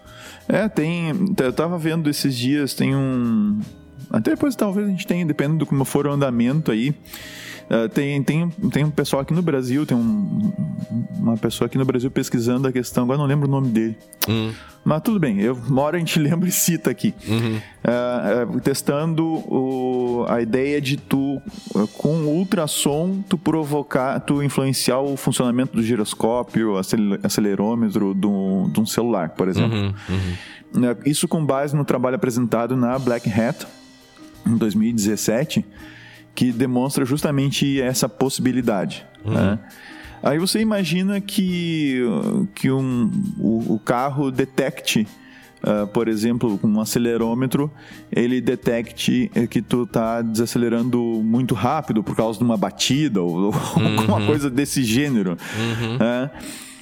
É, tem... Eu tava vendo esses dias, tem um... Até depois talvez a gente tenha, dependendo do como for o andamento aí, Uh, tem, tem, tem um pessoal aqui no Brasil, tem um, uma pessoa aqui no Brasil pesquisando a questão, agora não lembro o nome dele. Uhum. Mas tudo bem, eu, uma hora a gente lembra e cita aqui. Uhum. Uh, uh, testando o, a ideia de tu, uh, com ultrassom, tu provocar, tu influenciar o funcionamento do giroscópio, acelerômetro do, de um celular, por exemplo. Uhum. Uhum. Uh, isso com base no trabalho apresentado na Black Hat, em dois mil e dezessete, que demonstra justamente essa possibilidade. Uhum. Né? Aí você imagina que, que um, o, o carro detecte, uh, por exemplo, com um acelerômetro, ele detecte que tu tá desacelerando muito rápido por causa de uma batida ou, ou uhum. alguma coisa desse gênero. Uhum. Né?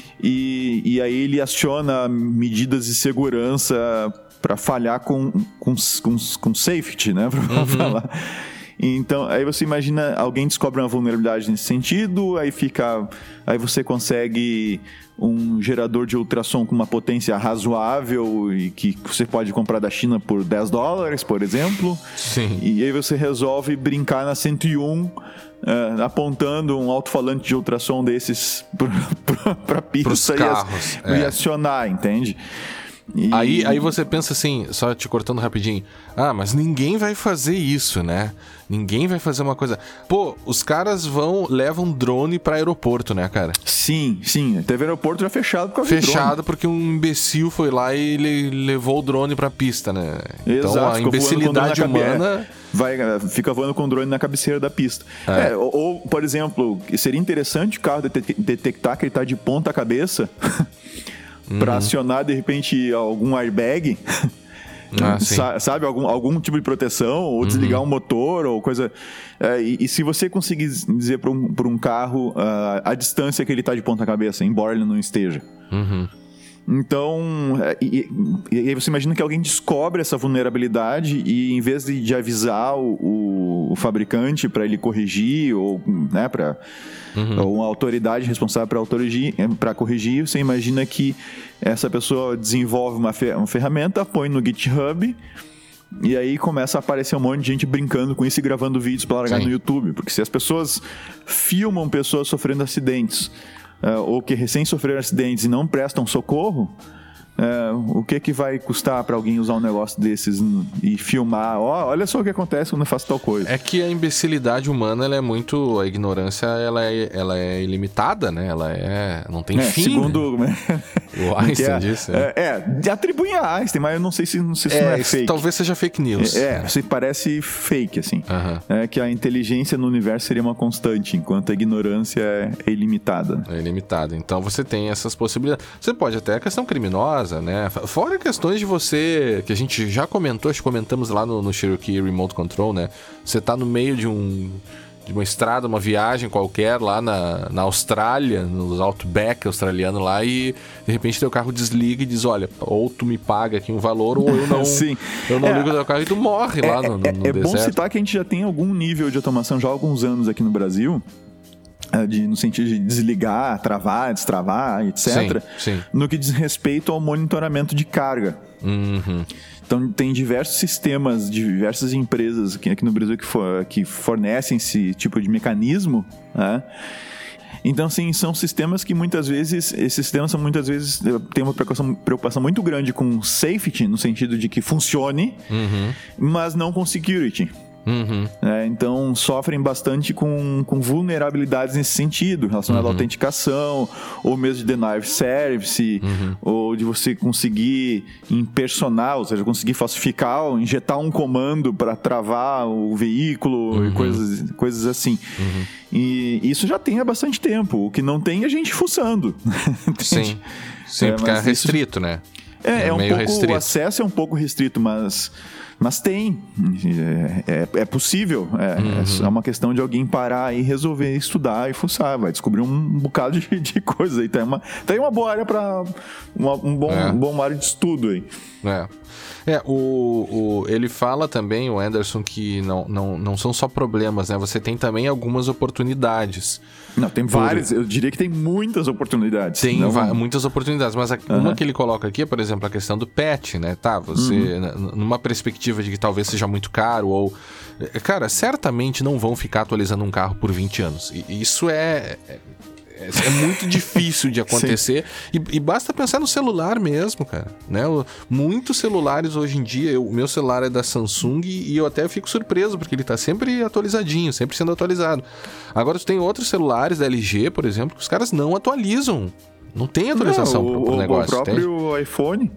E, e aí ele aciona medidas de segurança para falhar com, com, com, com safety, né? Para uhum. falar. Então, aí você imagina, alguém descobre uma vulnerabilidade nesse sentido, aí fica, aí você consegue um gerador de ultrassom com uma potência razoável e que você pode comprar da China por dez dólares, por exemplo. Sim. E aí você resolve brincar na cento e um, uh, apontando um alto-falante de ultrassom desses para a pista e, carros, e é. acionar, entende? E... Aí, aí você pensa assim, só te cortando rapidinho, ah, mas ninguém vai fazer isso, né? Ninguém vai fazer uma coisa... Pô, os caras vão, levam drone pra aeroporto, né, cara? Sim, sim. Teve aeroporto já fechado por causa Fechado do drone. Porque um imbecil foi lá e ele levou o drone pra pista, né? Então Exato, a imbecilidade humana... Vai, fica voando com o drone na cabeceira da pista. É. É, ou, ou, por exemplo, seria interessante o carro detectar que ele tá de ponta cabeça... para uhum. acionar, de repente, algum airbag, ah, sabe? Algum, algum tipo de proteção, ou uhum. desligar um motor, ou coisa... É, e, e se você conseguir dizer para um, um carro uh, a distância que ele está de ponta cabeça, embora ele não esteja. Uhum. Então, e, e aí você imagina que alguém descobre essa vulnerabilidade e em vez de, de avisar o, o fabricante para ele corrigir, ou, né, para uhum. ou uma autoridade responsável para corrigir, para corrigir, você imagina que essa pessoa desenvolve uma, fer- uma ferramenta, põe no GitHub, e aí começa a aparecer um monte de gente brincando com isso e gravando vídeos para largar Sim. no YouTube. Porque se as pessoas filmam pessoas sofrendo acidentes, Uh, ou que recém sofreram acidentes e não prestam socorro, uh, o que que vai custar para alguém usar um negócio desses e filmar? Oh, olha só o que acontece quando eu faço tal coisa. É que a imbecilidade humana, ela é muito... A ignorância, ela é, ela é ilimitada, né? Ela é... Não tem é, fim. Segundo... Né? O Einstein é, disse. É, é, atribuem a Einstein, mas eu não sei se, não sei se é, não é isso fake. Talvez seja fake news. É, é. Se parece fake, assim. Uhum. É que a inteligência no universo seria uma constante, enquanto a ignorância é, é ilimitada. É ilimitada. Então você tem essas possibilidades. Você pode até a questão criminosa, né? Fora questões de você... Que a gente já comentou, acho que comentamos lá no, no Cherokee Remote Control, né? Você tá no meio de um... de uma estrada, uma viagem qualquer lá na, na Austrália, no Outback australiano lá, e de repente teu carro desliga e diz, olha, ou tu me paga aqui um valor, ou eu não, Sim. eu não é, ligo o teu carro e tu morre é, lá no, no, no é, é deserto. bom citar que a gente já tem algum nível de automação já há alguns anos aqui no Brasil, de, no sentido de desligar, travar, destravar, etcétera. Sim, sim. No que diz respeito ao monitoramento de carga. Uhum. Então, tem diversos sistemas, diversas empresas aqui, aqui no Brasil que, for, que fornecem esse tipo de mecanismo, né? Então, sim, são sistemas que muitas vezes, esses sistemas são muitas vezes, tem uma preocupação, preocupação muito grande com safety, no sentido de que funcione, uhum. mas não com security. Uhum. É, então sofrem bastante com, com vulnerabilidades nesse sentido, relacionado uhum. à autenticação, ou mesmo de denial of service, uhum. ou de você conseguir impersonar, ou seja, conseguir falsificar, ou injetar um comando para travar o veículo, uhum. e coisas, coisas assim. Uhum. E isso já tem há bastante tempo. O que não tem é gente fuçando. Sim, Sim é, porque é restrito, isso... né? É, é, é um pouco, restrito. O acesso é um pouco restrito, mas... Mas tem, é, é, é possível, é, uhum. é uma questão de alguém parar e resolver estudar e fuçar, vai descobrir um bocado de, de coisa aí, tem uma, tem uma boa área para um bom, é. um bom área de estudo aí. É. É, o, o, ele fala também, o Anderson, que não, não, não são só problemas, né? Você tem também algumas oportunidades. Não, tem várias, por... eu diria que tem muitas oportunidades. Tem não... va- muitas oportunidades, mas a, uhum. uma que ele coloca aqui é, por exemplo, a questão do patch, né? Tá, você, uhum. numa perspectiva de que talvez seja muito caro ou... Cara, certamente não vão ficar atualizando um carro por vinte anos. E isso é... é... É muito difícil de acontecer. e, e basta pensar no celular mesmo, cara, né? Muitos celulares hoje em dia, o meu celular é da Samsung e eu até fico surpreso, porque ele tá sempre atualizadinho, sempre sendo atualizado. Agora, tu tem outros celulares da L G, por exemplo, que os caras não atualizam. Não tem atualização não, pro, pro o, negócio. O próprio tem? iPhone...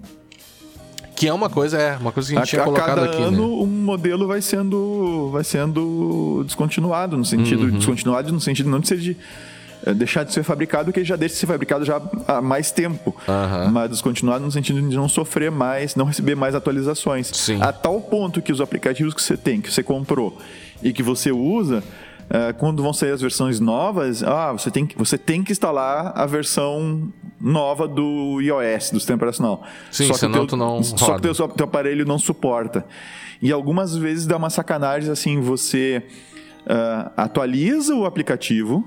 Que é uma coisa, é, uma coisa que a gente a, tinha colocado aqui, né? A cada ano um modelo vai sendo, vai sendo descontinuado, no sentido... Uhum. Descontinuado no sentido não de ser de... deixar de ser fabricado, porque já deixa de ser fabricado já há mais tempo. Uhum. Mas descontinuado no sentido de não sofrer mais, não receber mais atualizações. Sim. A tal ponto que os aplicativos que você tem, que você comprou e que você usa, uh, quando vão sair as versões novas, ah, você tem, você tem que instalar a versão nova do iOS, do sistema operacional. Sim, só que senão teu, tu não Só roda. que o teu, teu aparelho não suporta. E algumas vezes dá uma sacanagem, assim, você uh, atualiza o aplicativo,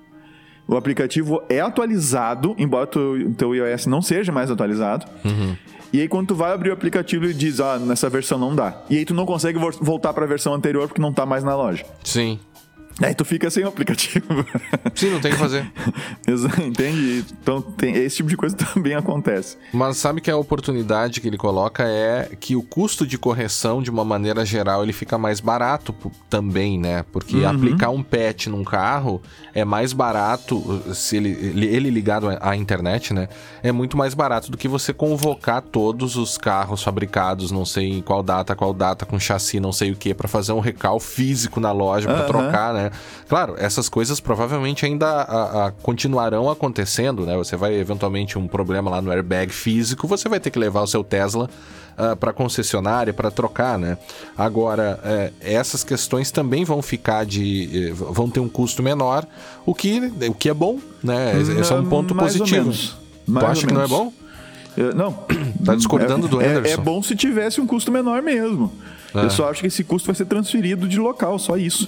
o aplicativo é atualizado, embora o teu iOS não seja mais atualizado. Uhum. E aí quando tu vai abrir o aplicativo e diz, ah, nessa versão não dá. E aí tu não consegue voltar para a versão anterior porque não tá mais na loja. Sim. Aí tu fica sem o aplicativo. Sim, não tem o que fazer. Entende? Então tem, esse tipo de coisa também acontece. Mas sabe que a oportunidade que ele coloca é que o custo de correção, de uma maneira geral, ele fica mais barato também, né? Porque uhum. aplicar um patch num carro é mais barato, se ele, ele ligado à internet, né? É muito mais barato do que você convocar todos os carros fabricados, não sei em qual data, qual data, com chassi, não sei o que, para fazer um recal físico na loja, para uhum. trocar, né? Claro, essas coisas provavelmente ainda a, a, continuarão acontecendo, né? Você vai eventualmente um problema lá no airbag físico, você vai ter que levar o seu Tesla uh, para concessionária para trocar, né? Agora, uh, essas questões também vão ficar de, uh, vão ter um custo menor, o que, o que é bom, né? Esse é um ponto mais positivo. Ou menos. Tu mais acha que menos. não é bom? Eu, não. Tá discordando é, do Anderson. É, é bom se tivesse um custo menor mesmo. É. Eu só acho que esse custo vai ser transferido de local, só isso.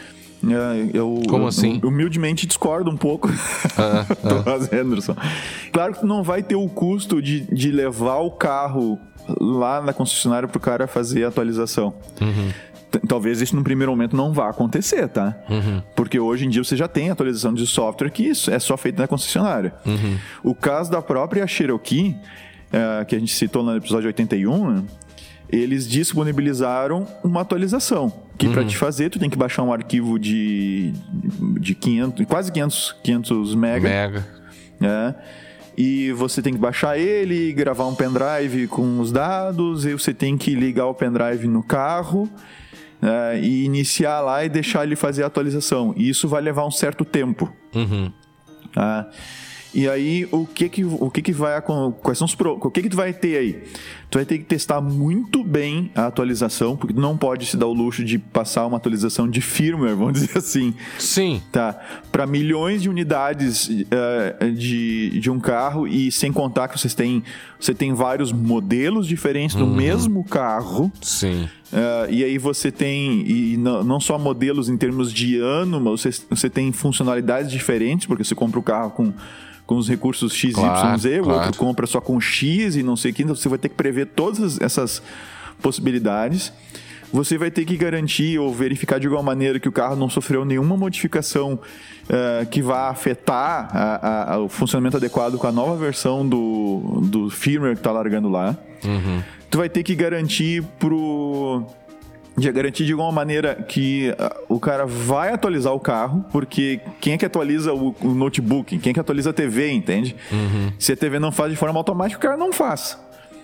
Eu, Como assim? Eu, humildemente discordo um pouco ah, do ah. Anderson. Claro que tu não vai ter o custo de, de levar o carro lá na concessionária pro cara fazer a atualização. Uhum. T- talvez isso no primeiro momento não vá acontecer, tá? Uhum. Porque hoje em dia você já tem atualização de software que isso é só feito na concessionária. Uhum. O caso da própria Cherokee, uh, que a gente citou no episódio oitenta e um, né? Eles disponibilizaram uma atualização. Que uhum. para te fazer, tu tem que baixar um arquivo de, de quinhentos, quase quinhentos, quinhentos mega. Mega. É, e você tem que baixar ele, gravar um pendrive com os dados, e você tem que ligar o pendrive no carro, é, e iniciar lá e deixar ele fazer a atualização. E isso vai levar um certo tempo. Uhum. É, e aí, o que que, o que, que vai... Quais são os pro, o que que tu vai ter aí? Tu vai ter que testar muito bem a atualização, porque tu não pode se dar o luxo de passar uma atualização de firmware, vamos dizer assim. Sim. Tá. Para milhões de unidades uh, de, de um carro, e sem contar que vocês têm, você tem vários modelos diferentes do uhum. mesmo carro. Sim. Uh, e aí você tem, e não, não só modelos em termos de ano, mas você, você tem funcionalidades diferentes, porque você compra o carro com... com os recursos X, claro, Y, Z, claro. O outro compra só com X e não sei o que, então você vai ter que prever todas essas possibilidades. Você vai ter que garantir ou verificar de igual maneira que o carro não sofreu nenhuma modificação uh, que vá afetar a, a, o funcionamento adequado com a nova versão do, do firmware que está largando lá. Uhum. Tu vai ter que garantir pro... de garantir de alguma maneira que uh, o cara vai atualizar o carro, porque quem é que atualiza o, o notebook? Quem é que atualiza a T V, entende? Uhum. Se a T V não faz de forma automática, o cara não faz.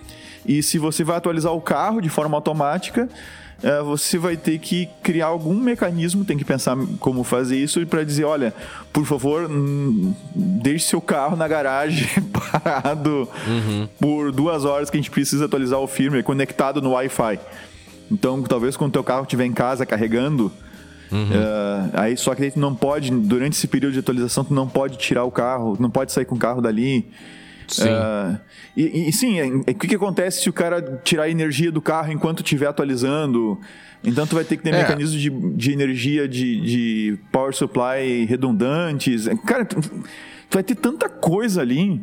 E se você vai atualizar o carro de forma automática, uh, você vai ter que criar algum mecanismo, tem que pensar como fazer isso, para dizer, olha, por favor, hum, deixe seu carro na garagem parado uhum. por duas horas que a gente precisa atualizar o firmware, conectado no Wi-Fi. Então, talvez quando o teu carro estiver em casa carregando, uhum. uh, aí só que aí tu não pode, durante esse período de atualização, tu não pode tirar o carro, não pode sair com o carro dali. Sim. Uh, e, e sim, o é, é, que, que acontece se o cara tirar a energia do carro enquanto estiver atualizando? Então, tu vai ter que ter é. mecanismos de, de energia, de, de power supply redundantes. Cara, tu, tu vai ter tanta coisa ali.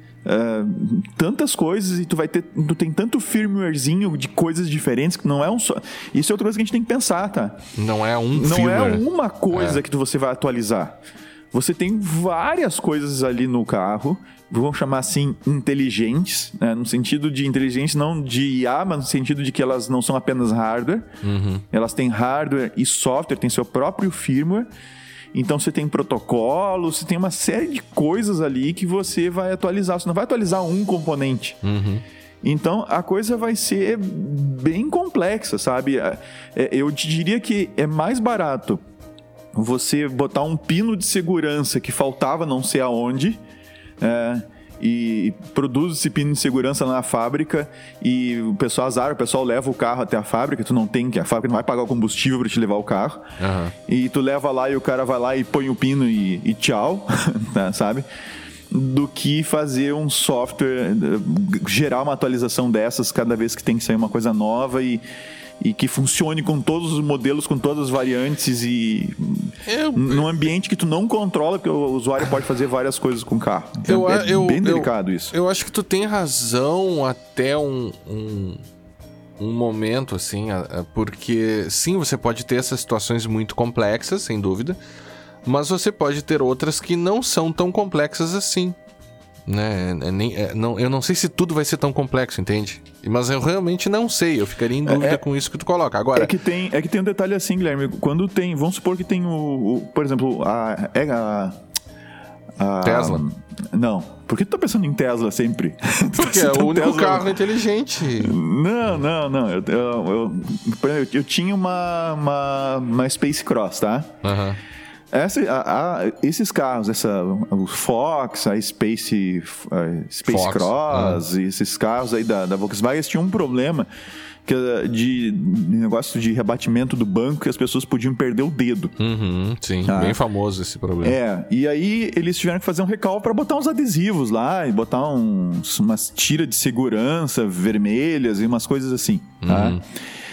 Uh, tantas coisas, e tu vai ter tu tem tanto firmwarezinho de coisas diferentes que não é um só. Isso é outra coisa que a gente tem que pensar, tá? Não é um não firmware. É uma coisa é. que você vai atualizar. Você tem várias coisas ali no carro, vamos chamar assim, inteligentes, né? No sentido de inteligentes, não de I A, mas no sentido de que elas não são apenas hardware. Uhum. Elas têm hardware e software, tem seu próprio firmware. Então você tem protocolos, você tem uma série de coisas ali que você vai atualizar. Você não vai atualizar um componente. Uhum. Então a coisa vai ser bem complexa, sabe? Eu te diria que é mais barato você botar um pino de segurança que faltava não sei aonde, é, e produz esse pino de segurança na fábrica, e o pessoal azar, o pessoal leva o carro até a fábrica, tu não tem, que a fábrica não vai pagar o combustível para te levar o carro, uhum. e tu leva lá e o cara vai lá e põe o pino e, e tchau, tá, sabe? Do que fazer um software, gerar uma atualização dessas cada vez que tem que sair uma coisa nova e e que funcione com todos os modelos, com todas as variantes e eu... num ambiente que tu não controla, porque o usuário pode fazer várias coisas com o carro. Então, eu, é eu, bem delicado eu, isso. Eu acho que tu tem razão até um, um, um momento, assim, porque sim, você pode ter essas situações muito complexas, sem dúvida, mas você pode ter outras que não são tão complexas assim. Né? É, nem, é, não, eu não sei se tudo vai ser tão complexo, entende? Mas eu realmente não sei, eu ficaria em dúvida é, com isso que tu coloca. Agora, é que tem, é que tem um detalhe assim, Guilherme, quando tem, vamos supor que tem o, o por exemplo, a, a, a Tesla. Não, por que tu tá pensando em Tesla sempre? Porque é o único Tesla... carro inteligente. Não, não, não, eu, eu, eu, eu tinha uma, uma, uma Space Cross, tá? Aham. Uhum. Essa, a, a, esses carros, essa, o Fox, a Space, a Space Fox. Cross, uhum. esses carros aí da, da Volkswagen, eles tinham um problema que, de negócio de rebatimento do banco que as pessoas podiam perder o dedo. Uhum, sim, ah. bem famoso esse problema. É, e aí eles tiveram que fazer um recall para botar uns adesivos lá e botar uns, umas tiras de segurança vermelhas e umas coisas assim, tá? Uhum.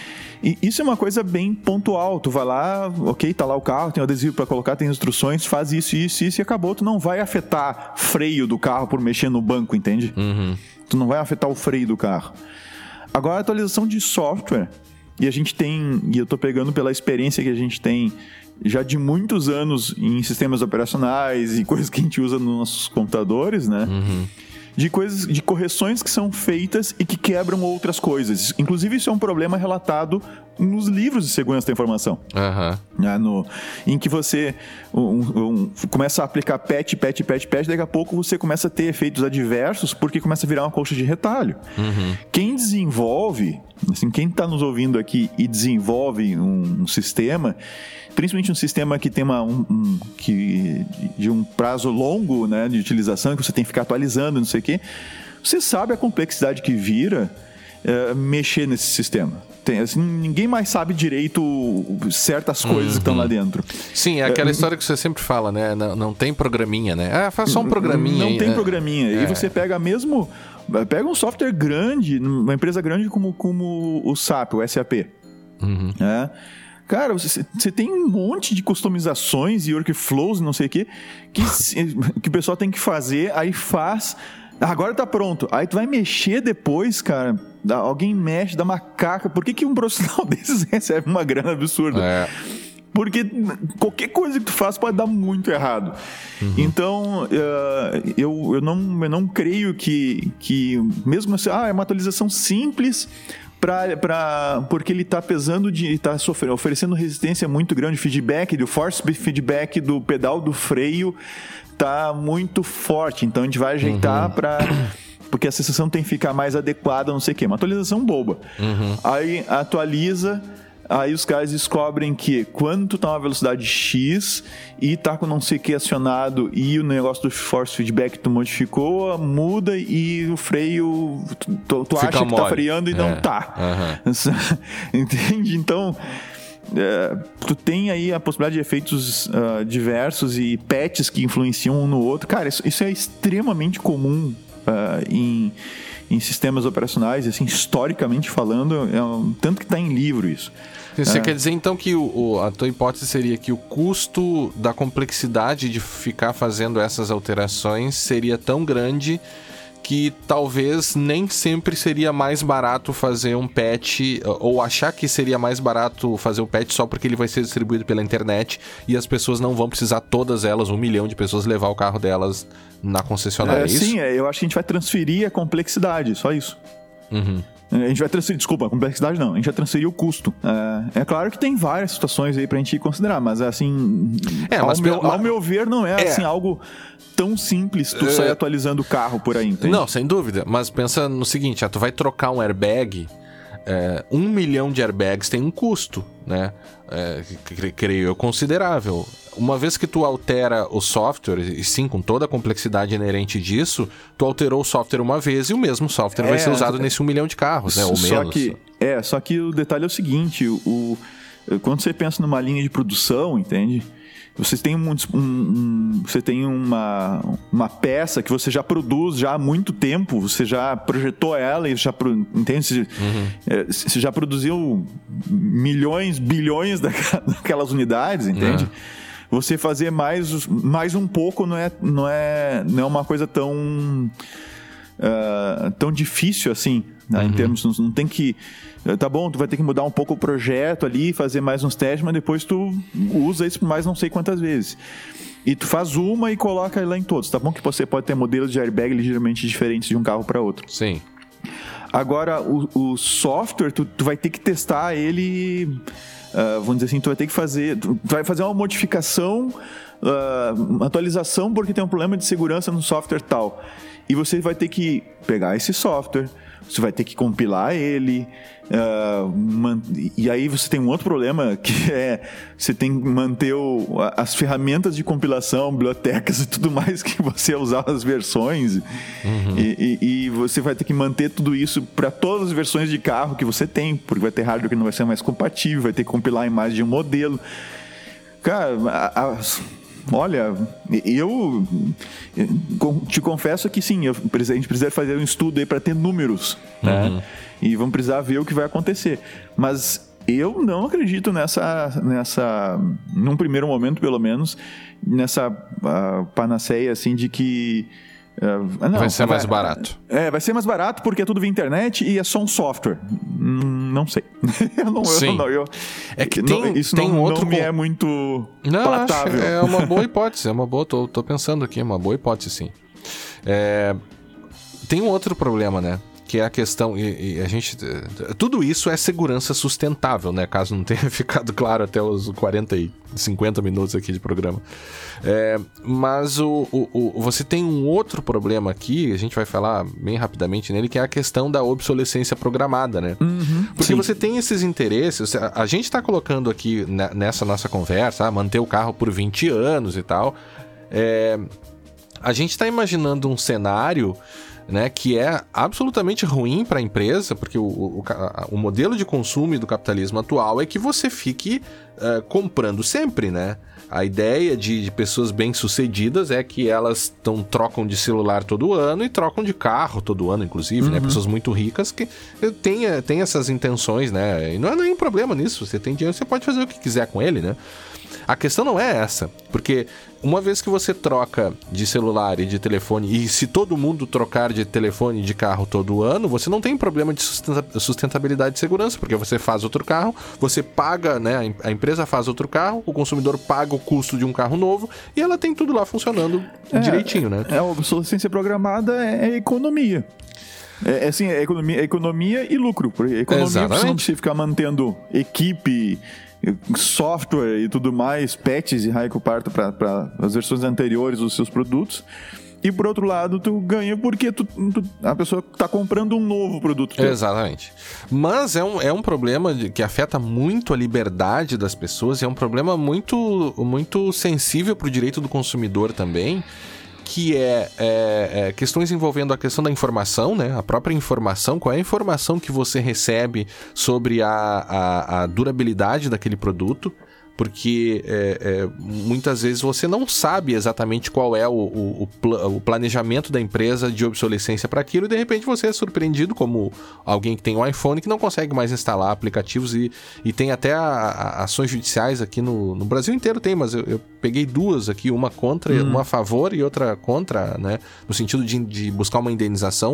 E isso é uma coisa bem pontual. Tu vai lá, ok, tá lá o carro, tem o adesivo para colocar, tem instruções, faz isso, isso, isso e acabou. Tu não vai afetar freio do carro por mexer no banco, entende? Uhum. Tu não vai afetar o freio do carro. Agora, a atualização de software, e a gente tem, e eu tô pegando pela experiência que a gente tem já de muitos anos em sistemas operacionais e coisas que a gente usa nos nossos computadores, né? Uhum. De coisas, de correções que são feitas e que quebram outras coisas. Inclusive, isso é um problema relatado nos livros de segurança da informação. Uhum. Né, no, em que você um, um, começa a aplicar patch, patch, patch, patch, daqui a pouco você começa a ter efeitos adversos porque começa a virar uma colcha de retalho. Uhum. Quem desenvolve, assim, quem está nos ouvindo aqui e desenvolve um, um sistema, principalmente um sistema que tem uma, um, um, que, de um prazo longo, né, de utilização, que você tem que ficar atualizando, não sei o quê, você sabe a complexidade que vira é, mexer nesse sistema. Tem, assim, ninguém mais sabe direito certas coisas uhum. que estão lá dentro. Sim, é aquela é, história que você sempre fala, né? Não, não tem programinha, né? Ah, faz só um programinha. Não aí, tem né? programinha. É. E você pega mesmo... Pega um software grande, uma empresa grande como, como o S A P, o S A P. Uhum. É. Cara, você, você tem um monte de customizações e workflows, não sei o quê, que, que o pessoal tem que fazer, aí faz... Agora tá pronto. Aí tu vai mexer depois, cara. Alguém mexe, dá uma caca. Por que, que um profissional desses recebe uma grana absurda? É. Porque qualquer coisa que tu faz pode dar muito errado. Uhum. Então, uh, eu, eu, não, eu não creio que, que mesmo assim, ah, é uma atualização simples, pra, pra, porque ele está pesando, de, tá sofrendo, oferecendo resistência muito grande, feedback, do force feedback do pedal do freio tá muito forte, então a gente vai ajeitar uhum. para porque a sensação tem que ficar mais adequada, não sei o que, uma atualização boba. Uhum. Aí atualiza, aí os caras descobrem que quando tu tá uma velocidade X e tá com não sei o que acionado e o negócio do force feedback tu modificou, muda e o freio tu, tu acha que tá freando e é. não tá. Uhum. Entende? Então É, tu tem aí a possibilidade de efeitos uh, diversos e patches que influenciam um no outro. Cara, isso, isso é extremamente comum uh, em, em sistemas operacionais, assim, historicamente falando, é um, tanto que está em livro isso. Você é. quer dizer então que o, o, a tua hipótese seria que o custo da complexidade de ficar fazendo essas alterações seria tão grande que talvez nem sempre seria mais barato fazer um patch, ou achar que seria mais barato fazer o patch só porque ele vai ser distribuído pela internet e as pessoas não vão precisar, todas elas, um milhão de pessoas, levar o carro delas na concessionária, é, é isso? Sim, eu acho que a gente vai transferir a complexidade, só isso. Uhum. A gente vai transferir, desculpa, a complexidade não, a gente vai transferir o custo. É, é claro que tem várias situações aí pra gente considerar, mas assim, é, mas ao, pelo... meu, ao meu ver não é, é. assim algo tão simples tu é... sair atualizando o carro por aí, entende? Não, sem dúvida, mas pensa no seguinte, ah, tu vai trocar um airbag, é, um milhão de airbags tem um custo, né? É, creio eu, considerável. Uma vez que tu altera o software, e sim, com toda a complexidade inerente disso, tu alterou o software uma vez e o mesmo software é, vai ser usado é, nesse um milhão de carros, né? Ou só menos. Que, é, só que o detalhe é o seguinte, o, o, quando você pensa numa linha de produção, entende? Você tem, um, um, você tem uma, uma peça que você já produz já há muito tempo, você já projetou ela e já, entende? Você, uhum. é, você já produziu milhões, bilhões daquelas unidades, entende? Uhum. Você fazer mais, mais um pouco não é, não é, não é uma coisa tão, uh, tão difícil assim, né? Uhum. Em termos, não, não tem que... Tá bom, tu vai ter que mudar um pouco o projeto ali, fazer mais uns testes, mas depois tu usa isso por mais não sei quantas vezes. E tu faz uma e coloca lá em todos. Tá bom que você pode ter modelos de airbag ligeiramente diferentes de um carro para outro. Sim. Agora, o, o software, tu, tu vai ter que testar ele... Uh, vamos dizer assim, tu vai ter que fazer... Tu vai fazer uma modificação, uh, uma atualização porque tem um problema de segurança no software tal. E você vai ter que pegar esse software... você vai ter que compilar ele, uh, man... e aí você tem um outro problema, que é você tem que manter o... as ferramentas de compilação, bibliotecas e tudo mais que você usar as versões, uhum. e, e, e você vai ter que manter tudo isso para todas as versões de carro que você tem, porque vai ter hardware que não vai ser mais compatível, vai ter que compilar em mais de um modelo. Cara, a, a, olha, eu te confesso que sim, eu, a gente precisa fazer um estudo aí para ter números, uhum. né? E vamos precisar ver o que vai acontecer. Mas eu não acredito nessa, nessa, num primeiro momento pelo menos, nessa uh, panaceia assim de que Uh, não, vai ser vai, mais barato. É, vai ser mais barato porque é tudo via internet e é só um software. Hum, não sei. eu não, Sim. Eu, não, eu, é que tem, não, isso tem não, outro não me com... é muito não, palatável. É uma boa hipótese, é uma boa, tô, tô pensando aqui, é uma boa hipótese, sim. É, tem um outro problema, né? Que é a questão, e, e a gente, tudo isso é segurança sustentável, né? Caso não tenha ficado claro até os quarenta e cinquenta minutos aqui de programa. É, mas o, o, o, você tem um outro problema aqui, a gente vai falar bem rapidamente nele, que é a questão da obsolescência programada, né? Uhum, Porque sim. Você tem esses interesses, a, a gente está colocando aqui na, nessa nossa conversa, ah, manter o carro por vinte anos e tal, é, a gente está imaginando um cenário, né, que é absolutamente ruim para a empresa, porque o, o, o modelo de consumo do capitalismo atual é que você fique uh, comprando sempre, né? A ideia de, de pessoas bem-sucedidas é que elas tão, trocam de celular todo ano e trocam de carro todo ano, inclusive, uhum. né? Pessoas muito ricas que têm, têm essas intenções, né? E não há nenhum problema nisso. Você tem dinheiro, você pode fazer o que quiser com ele, né? A questão não é essa, porque uma vez que você troca de celular e de telefone, e se todo mundo trocar de telefone e de carro todo ano, você não tem problema de sustentabilidade e segurança, porque você faz outro carro, você paga, né, a empresa faz outro carro, o consumidor paga o custo de um carro novo, e ela tem tudo lá funcionando é, direitinho, né? É, a obsolescência programada é, é economia. É, é assim, é economia, é economia e lucro. Porque economia você não precisa ficar mantendo equipe, software e tudo mais, patches e raio parto para as versões anteriores dos seus produtos. E por outro lado, tu ganha porque tu, tu, a pessoa está comprando um novo produto. Teu. Exatamente. Mas é um, é um problema de, que afeta muito a liberdade das pessoas, e é um problema muito, muito sensível para o direito do consumidor também, que é, é, é questões envolvendo a questão da informação, né? A própria informação, qual é a informação que você recebe sobre a, a, a durabilidade daquele produto, porque é, é, muitas vezes você não sabe exatamente qual é o, o, o planejamento da empresa de obsolescência para aquilo, e de repente você é surpreendido como alguém que tem um iPhone que não consegue mais instalar aplicativos, e, e tem até a, a, ações judiciais aqui no, no Brasil inteiro tem, mas eu, eu peguei duas aqui, uma contra, hum. uma a favor e outra contra, né, no sentido de, de buscar uma indenização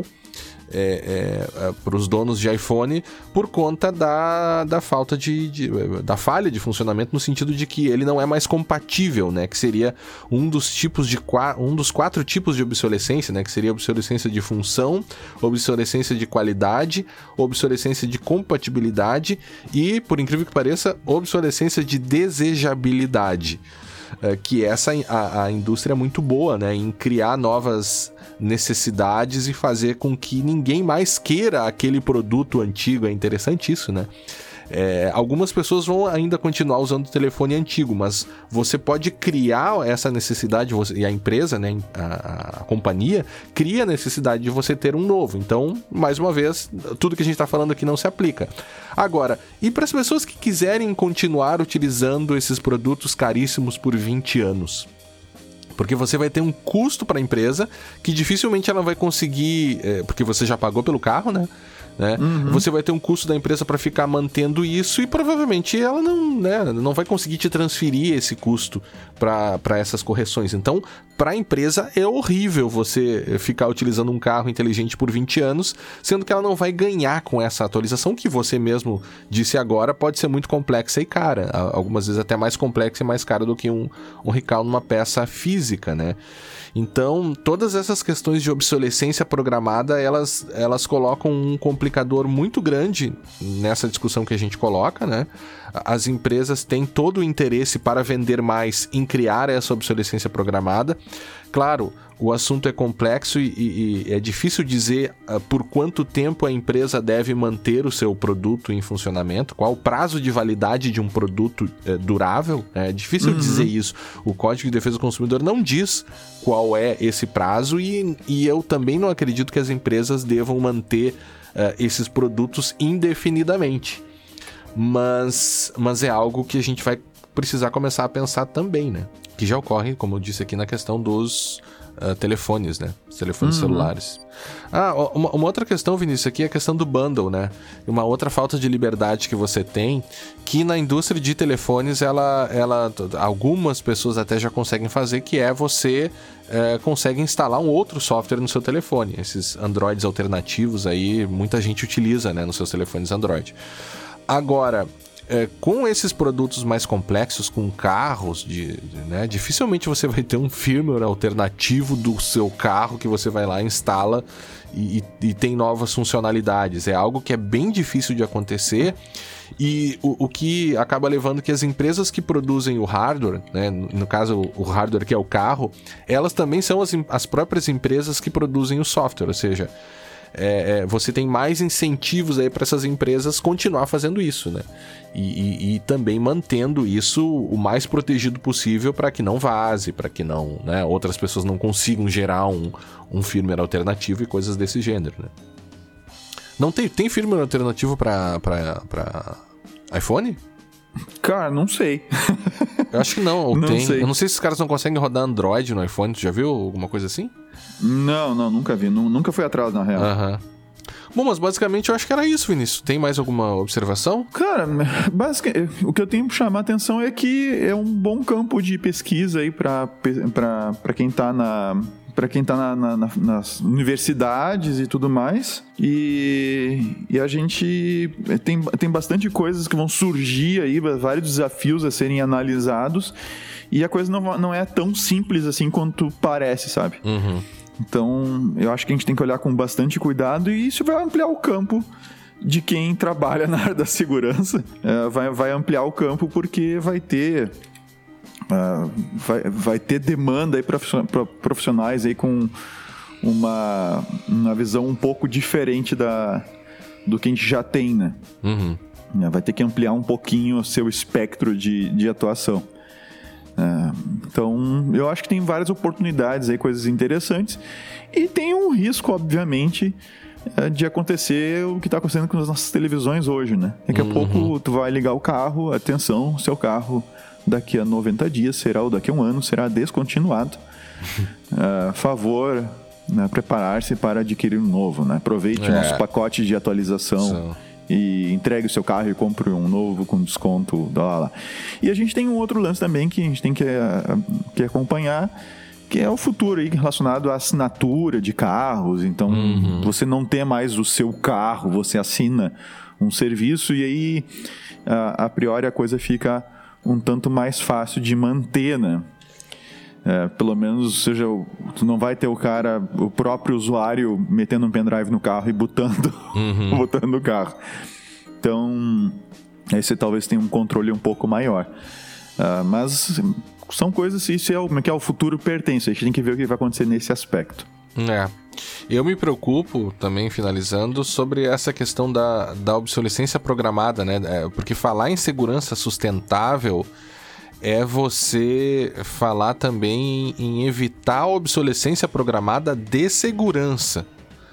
É, é, é, para os donos de iPhone por conta da, da falta de, de da falha de funcionamento, no sentido de que ele não é mais compatível, né? Que seria um dos tipos de um dos quatro tipos de obsolescência, né? Que seria obsolescência de função, obsolescência de qualidade, obsolescência de compatibilidade e, por incrível que pareça, obsolescência de desejabilidade. É, que essa a, a indústria é muito boa, né, em criar novas necessidades e fazer com que ninguém mais queira aquele produto antigo. É interessante isso, né? É, algumas pessoas vão ainda continuar usando o telefone antigo, mas você pode criar essa necessidade, você, e a empresa, né, a, a companhia, cria a necessidade de você ter um novo. Então, mais uma vez, tudo que a gente está falando aqui não se aplica. Agora, e para as pessoas que quiserem continuar utilizando esses produtos caríssimos por vinte anos? Porque você vai ter um custo para a empresa que dificilmente ela vai conseguir, é, porque você já pagou pelo carro, né? Né? Uhum. Você vai ter um custo da empresa para ficar mantendo isso, e provavelmente ela não, né, não vai conseguir te transferir esse custo para essas correções. Então, para a empresa é horrível você ficar utilizando um carro inteligente por vinte anos, sendo que ela não vai ganhar com essa atualização, que você mesmo disse agora pode ser muito complexa e cara, algumas vezes até mais complexa e mais cara do que um, um recall numa peça física, né? Então, todas essas questões de obsolescência programada, elas, elas colocam um complicado multiplicador muito grande nessa discussão que a gente coloca, né? As empresas têm todo o interesse para vender mais em criar essa obsolescência programada. Claro, o assunto é complexo e, e, e é difícil dizer uh, por quanto tempo a empresa deve manter o seu produto em funcionamento, qual o prazo de validade de um produto uh, durável. É difícil uhum. dizer isso. O Código de Defesa do Consumidor não diz qual é esse prazo e, e eu também não acredito que as empresas devam manter uh, esses produtos indefinidamente. Mas, mas é algo que a gente vai precisar começar a pensar também, né? Que já ocorre, como eu disse aqui, na questão dos uh, telefones, né? Os telefones uhum. celulares. Ah, uma, uma outra questão, Vinícius, aqui é a questão do bundle, né? Uma outra falta de liberdade que você tem, que na indústria de telefones, ela, ela, algumas pessoas até já conseguem fazer, que é você é, consegue instalar um outro software no seu telefone. Esses Androids alternativos aí, muita gente utiliza, né? Nos seus telefones Android. Agora, é, com esses produtos mais complexos, com carros, de, de, né, dificilmente você vai ter um firmware alternativo do seu carro que você vai lá, instala e, e, e tem novas funcionalidades. É algo que é bem difícil de acontecer e o, o que acaba levando que as empresas que produzem o hardware, né, no, no caso o hardware que é o carro, elas também são as, as próprias empresas que produzem o software, ou seja... É, é, você tem mais incentivos aí para essas empresas continuar fazendo isso, né? E, e, e também mantendo isso o mais protegido possível para que não vaze, para que não, né, outras pessoas não consigam gerar um, um firmware alternativo e coisas desse gênero, né? Não tem, tem firmware alternativo para iPhone? Cara, não sei. Eu acho que não, ou não tem. Sei. Eu não sei se os caras não conseguem rodar Android no iPhone. Tu já viu alguma coisa assim? Não, não, nunca vi. Nunca fui atrás, na real. Aham. Uhum. Bom, mas basicamente eu acho que era isso, Vinícius. Tem mais alguma observação? Cara, basicamente, o que eu tenho que chamar a atenção é que é um bom campo de pesquisa aí pra, pra, pra quem tá na... para quem está na, na, nas universidades e tudo mais. E, e a gente tem, tem bastante coisas que vão surgir aí, vários desafios a serem analisados. E a coisa não, não é tão simples assim quanto parece, sabe? Uhum. Então, eu acho que a gente tem que olhar com bastante cuidado e isso vai ampliar o campo de quem trabalha na área da segurança. É, vai, vai ampliar o campo porque vai ter... Uh, vai, vai ter demanda aí para profissionais aí com uma, uma visão um pouco diferente da, do que a gente já tem, né? Uhum. Uh, vai ter que ampliar um pouquinho o seu espectro de, de atuação. Uh, então, eu acho que tem várias oportunidades aí, coisas interessantes. E tem um risco, obviamente, uh, de acontecer o que está acontecendo com as nossas televisões hoje, né? Daqui a uhum. pouco tu vai ligar o carro, atenção, seu carro... daqui a noventa dias será, ou daqui a um ano, será descontinuado. uh, favor, né, preparar-se para adquirir um novo, né? Aproveite é. o nosso pacote de atualização so. e entregue o seu carro e compre um novo com desconto. Lá, lá. E a gente tem um outro lance também que a gente tem que, uh, que acompanhar, que é o futuro aí relacionado à assinatura de carros. Então, uhum. você não tem mais o seu carro, você assina um serviço e aí, uh, a priori, a coisa fica... um tanto mais fácil de manter, né? É, pelo menos, seja, tu não vai ter o cara, o próprio usuário metendo um pendrive no carro e botando, uhum. botando no carro. Então, aí você talvez tenha um controle um pouco maior. Uh, mas são coisas, isso é o que é o futuro pertence. A gente tem que ver o que vai acontecer nesse aspecto. É. Eu me preocupo também, finalizando, sobre essa questão da, da obsolescência programada, né? É, porque falar em segurança sustentável é você falar também em evitar a obsolescência programada de segurança.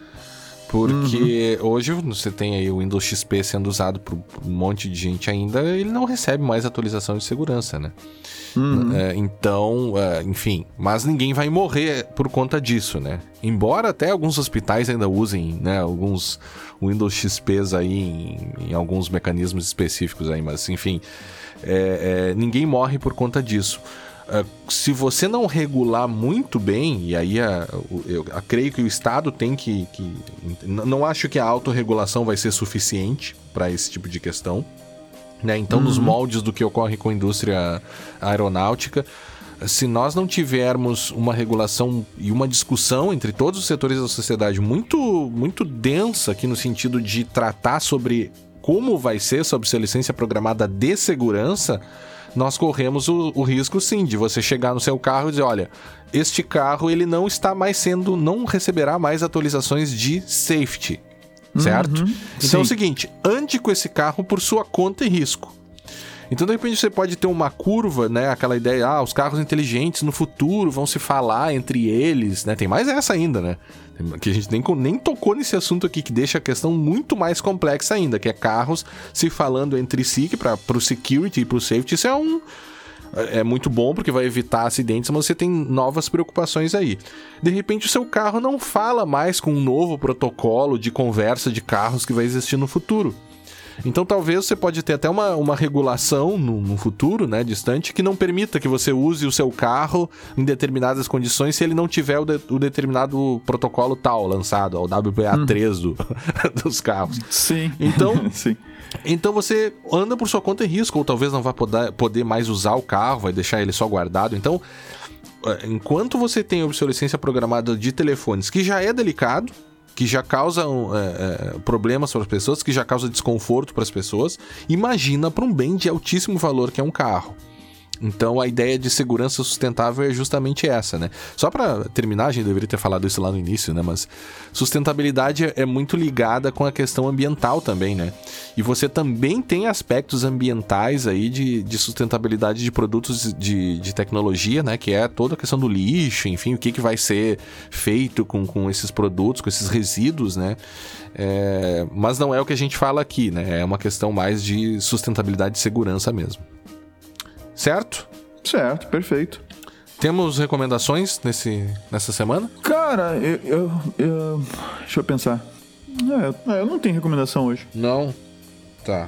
Porque uhum. hoje você tem aí o Windows X P sendo usado por um monte de gente ainda, ele não recebe mais atualização de segurança, né? Uhum. É, então, é, enfim, mas ninguém vai morrer por conta disso, né? Embora até alguns hospitais ainda usem, né, alguns Windows X Ps aí em, em alguns mecanismos específicos aí, mas enfim, é, é, ninguém morre por conta disso. Uh, se você não regular muito bem, e aí a, eu, eu, eu creio que o Estado tem que, que... Não acho que a autorregulação vai ser suficiente para esse tipo de questão, né? Então, uhum. nos moldes do que ocorre com a indústria aeronáutica, se nós não tivermos uma regulação e uma discussão entre todos os setores da sociedade muito, muito densa aqui no sentido de tratar sobre como vai ser essa obsolescência programada de segurança, nós corremos o, o risco, sim, de você chegar no seu carro e dizer, olha, este carro ele não está mais sendo, não receberá mais atualizações de safety, certo? Uhum, então sim. É o seguinte, ande com esse carro por sua conta e risco. Então, de repente, você pode ter uma curva, né? Aquela ideia, ah, os carros inteligentes no futuro vão se falar entre eles, né? Tem mais essa ainda, né? Que a gente nem, nem tocou nesse assunto aqui, que deixa a questão muito mais complexa ainda, que é carros se falando entre si, que para o security e para o safety isso é um... É muito bom porque vai evitar acidentes, mas você tem novas preocupações aí. De repente, o seu carro não fala mais com um novo protocolo de conversa de carros que vai existir no futuro. Então talvez você pode ter até uma, uma regulação no, no futuro, né, distante, que não permita que você use o seu carro em determinadas condições se ele não tiver o, de, o determinado protocolo tal lançado, o W P A três hum. do, dos carros. Sim. Então, Sim. então você anda por sua conta e risco, ou talvez não vá poder, poder mais usar o carro, vai deixar ele só guardado. Então, enquanto você tem obsolescência programada de telefones, que já é delicado, que já causa é, é, problemas para as pessoas, que já causa desconforto para as pessoas, imagina para um bem de altíssimo valor que é um carro. Então a ideia de segurança sustentável é justamente essa, né? Só para terminar, a gente deveria ter falado isso lá no início, né? Mas sustentabilidade é muito ligada com a questão ambiental também, né? E você também tem aspectos ambientais aí de, de sustentabilidade de produtos de, de tecnologia, né? Que é toda a questão do lixo, enfim, o que, que vai ser feito com, com esses produtos, com esses resíduos, né? É, mas não é o que a gente fala aqui, né? É uma questão mais de sustentabilidade e segurança mesmo. Certo? Certo, perfeito. Temos recomendações nesse, nessa semana? Cara, eu, eu, eu... Deixa eu pensar. É, eu não tenho recomendação hoje. Não? Tá.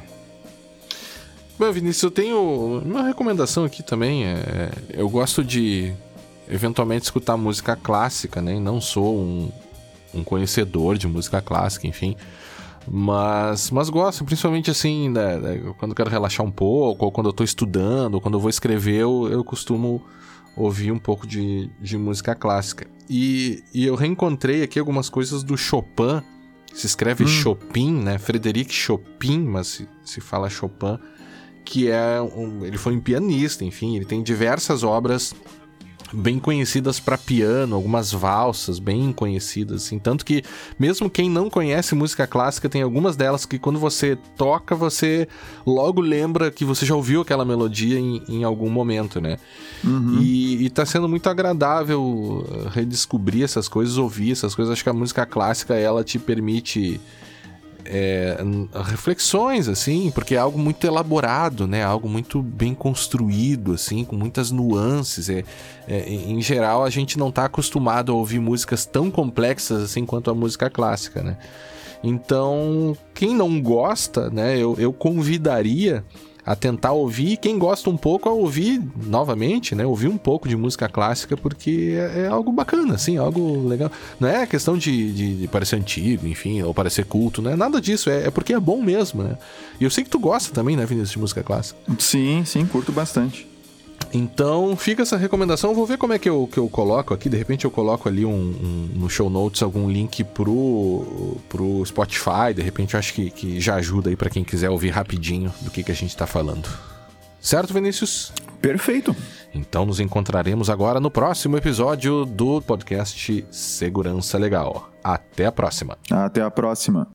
Bom, Vinícius, eu tenho uma recomendação aqui também. É, eu gosto de, eventualmente, escutar música clássica, né? Não sou um, um conhecedor de música clássica, enfim... Mas, mas gosto, principalmente assim, né, quando eu quero relaxar um pouco, ou quando eu tô estudando, ou quando eu vou escrever, eu, eu costumo ouvir um pouco de, de música clássica. E, e eu reencontrei aqui algumas coisas do Chopin, se escreve hum. Chopin, né? Frédéric Chopin, mas se, se fala Chopin, que é um, ele foi um pianista, enfim, ele tem diversas obras bem conhecidas para piano, algumas valsas bem conhecidas, assim, tanto que mesmo quem não conhece música clássica, tem algumas delas que quando você toca, você logo lembra que você já ouviu aquela melodia em, em algum momento, né? Uhum. E, e tá sendo muito agradável redescobrir essas coisas, ouvir essas coisas. Acho que a música clássica, ela te permite É, reflexões, assim, porque é algo muito elaborado, né? Algo muito bem construído, assim, com muitas nuances. É, é, em geral, a gente não está acostumado a ouvir músicas tão complexas assim quanto a música clássica, né? Então, quem não gosta, né? Eu, eu convidaria a tentar ouvir, e quem gosta um pouco a ouvir novamente, né? Ouvir um pouco de música clássica, porque é, é algo bacana, assim, algo legal. Não é questão de, de, de parecer antigo, enfim, ou parecer culto, não é nada disso, é, é porque é bom mesmo, né? E eu sei que tu gosta também, né, Vinícius, de música clássica. Sim, sim, curto bastante. Então, fica essa recomendação. Eu vou ver como é que eu, que eu coloco aqui. De repente eu coloco ali um, um, no show notes algum link pro, pro Spotify. De repente eu acho que, que já ajuda aí pra quem quiser ouvir rapidinho do que, que a gente tá falando. Certo, Vinícius? Perfeito. Então nos encontraremos agora no próximo episódio do podcast Segurança Legal. Até a próxima. Até a próxima.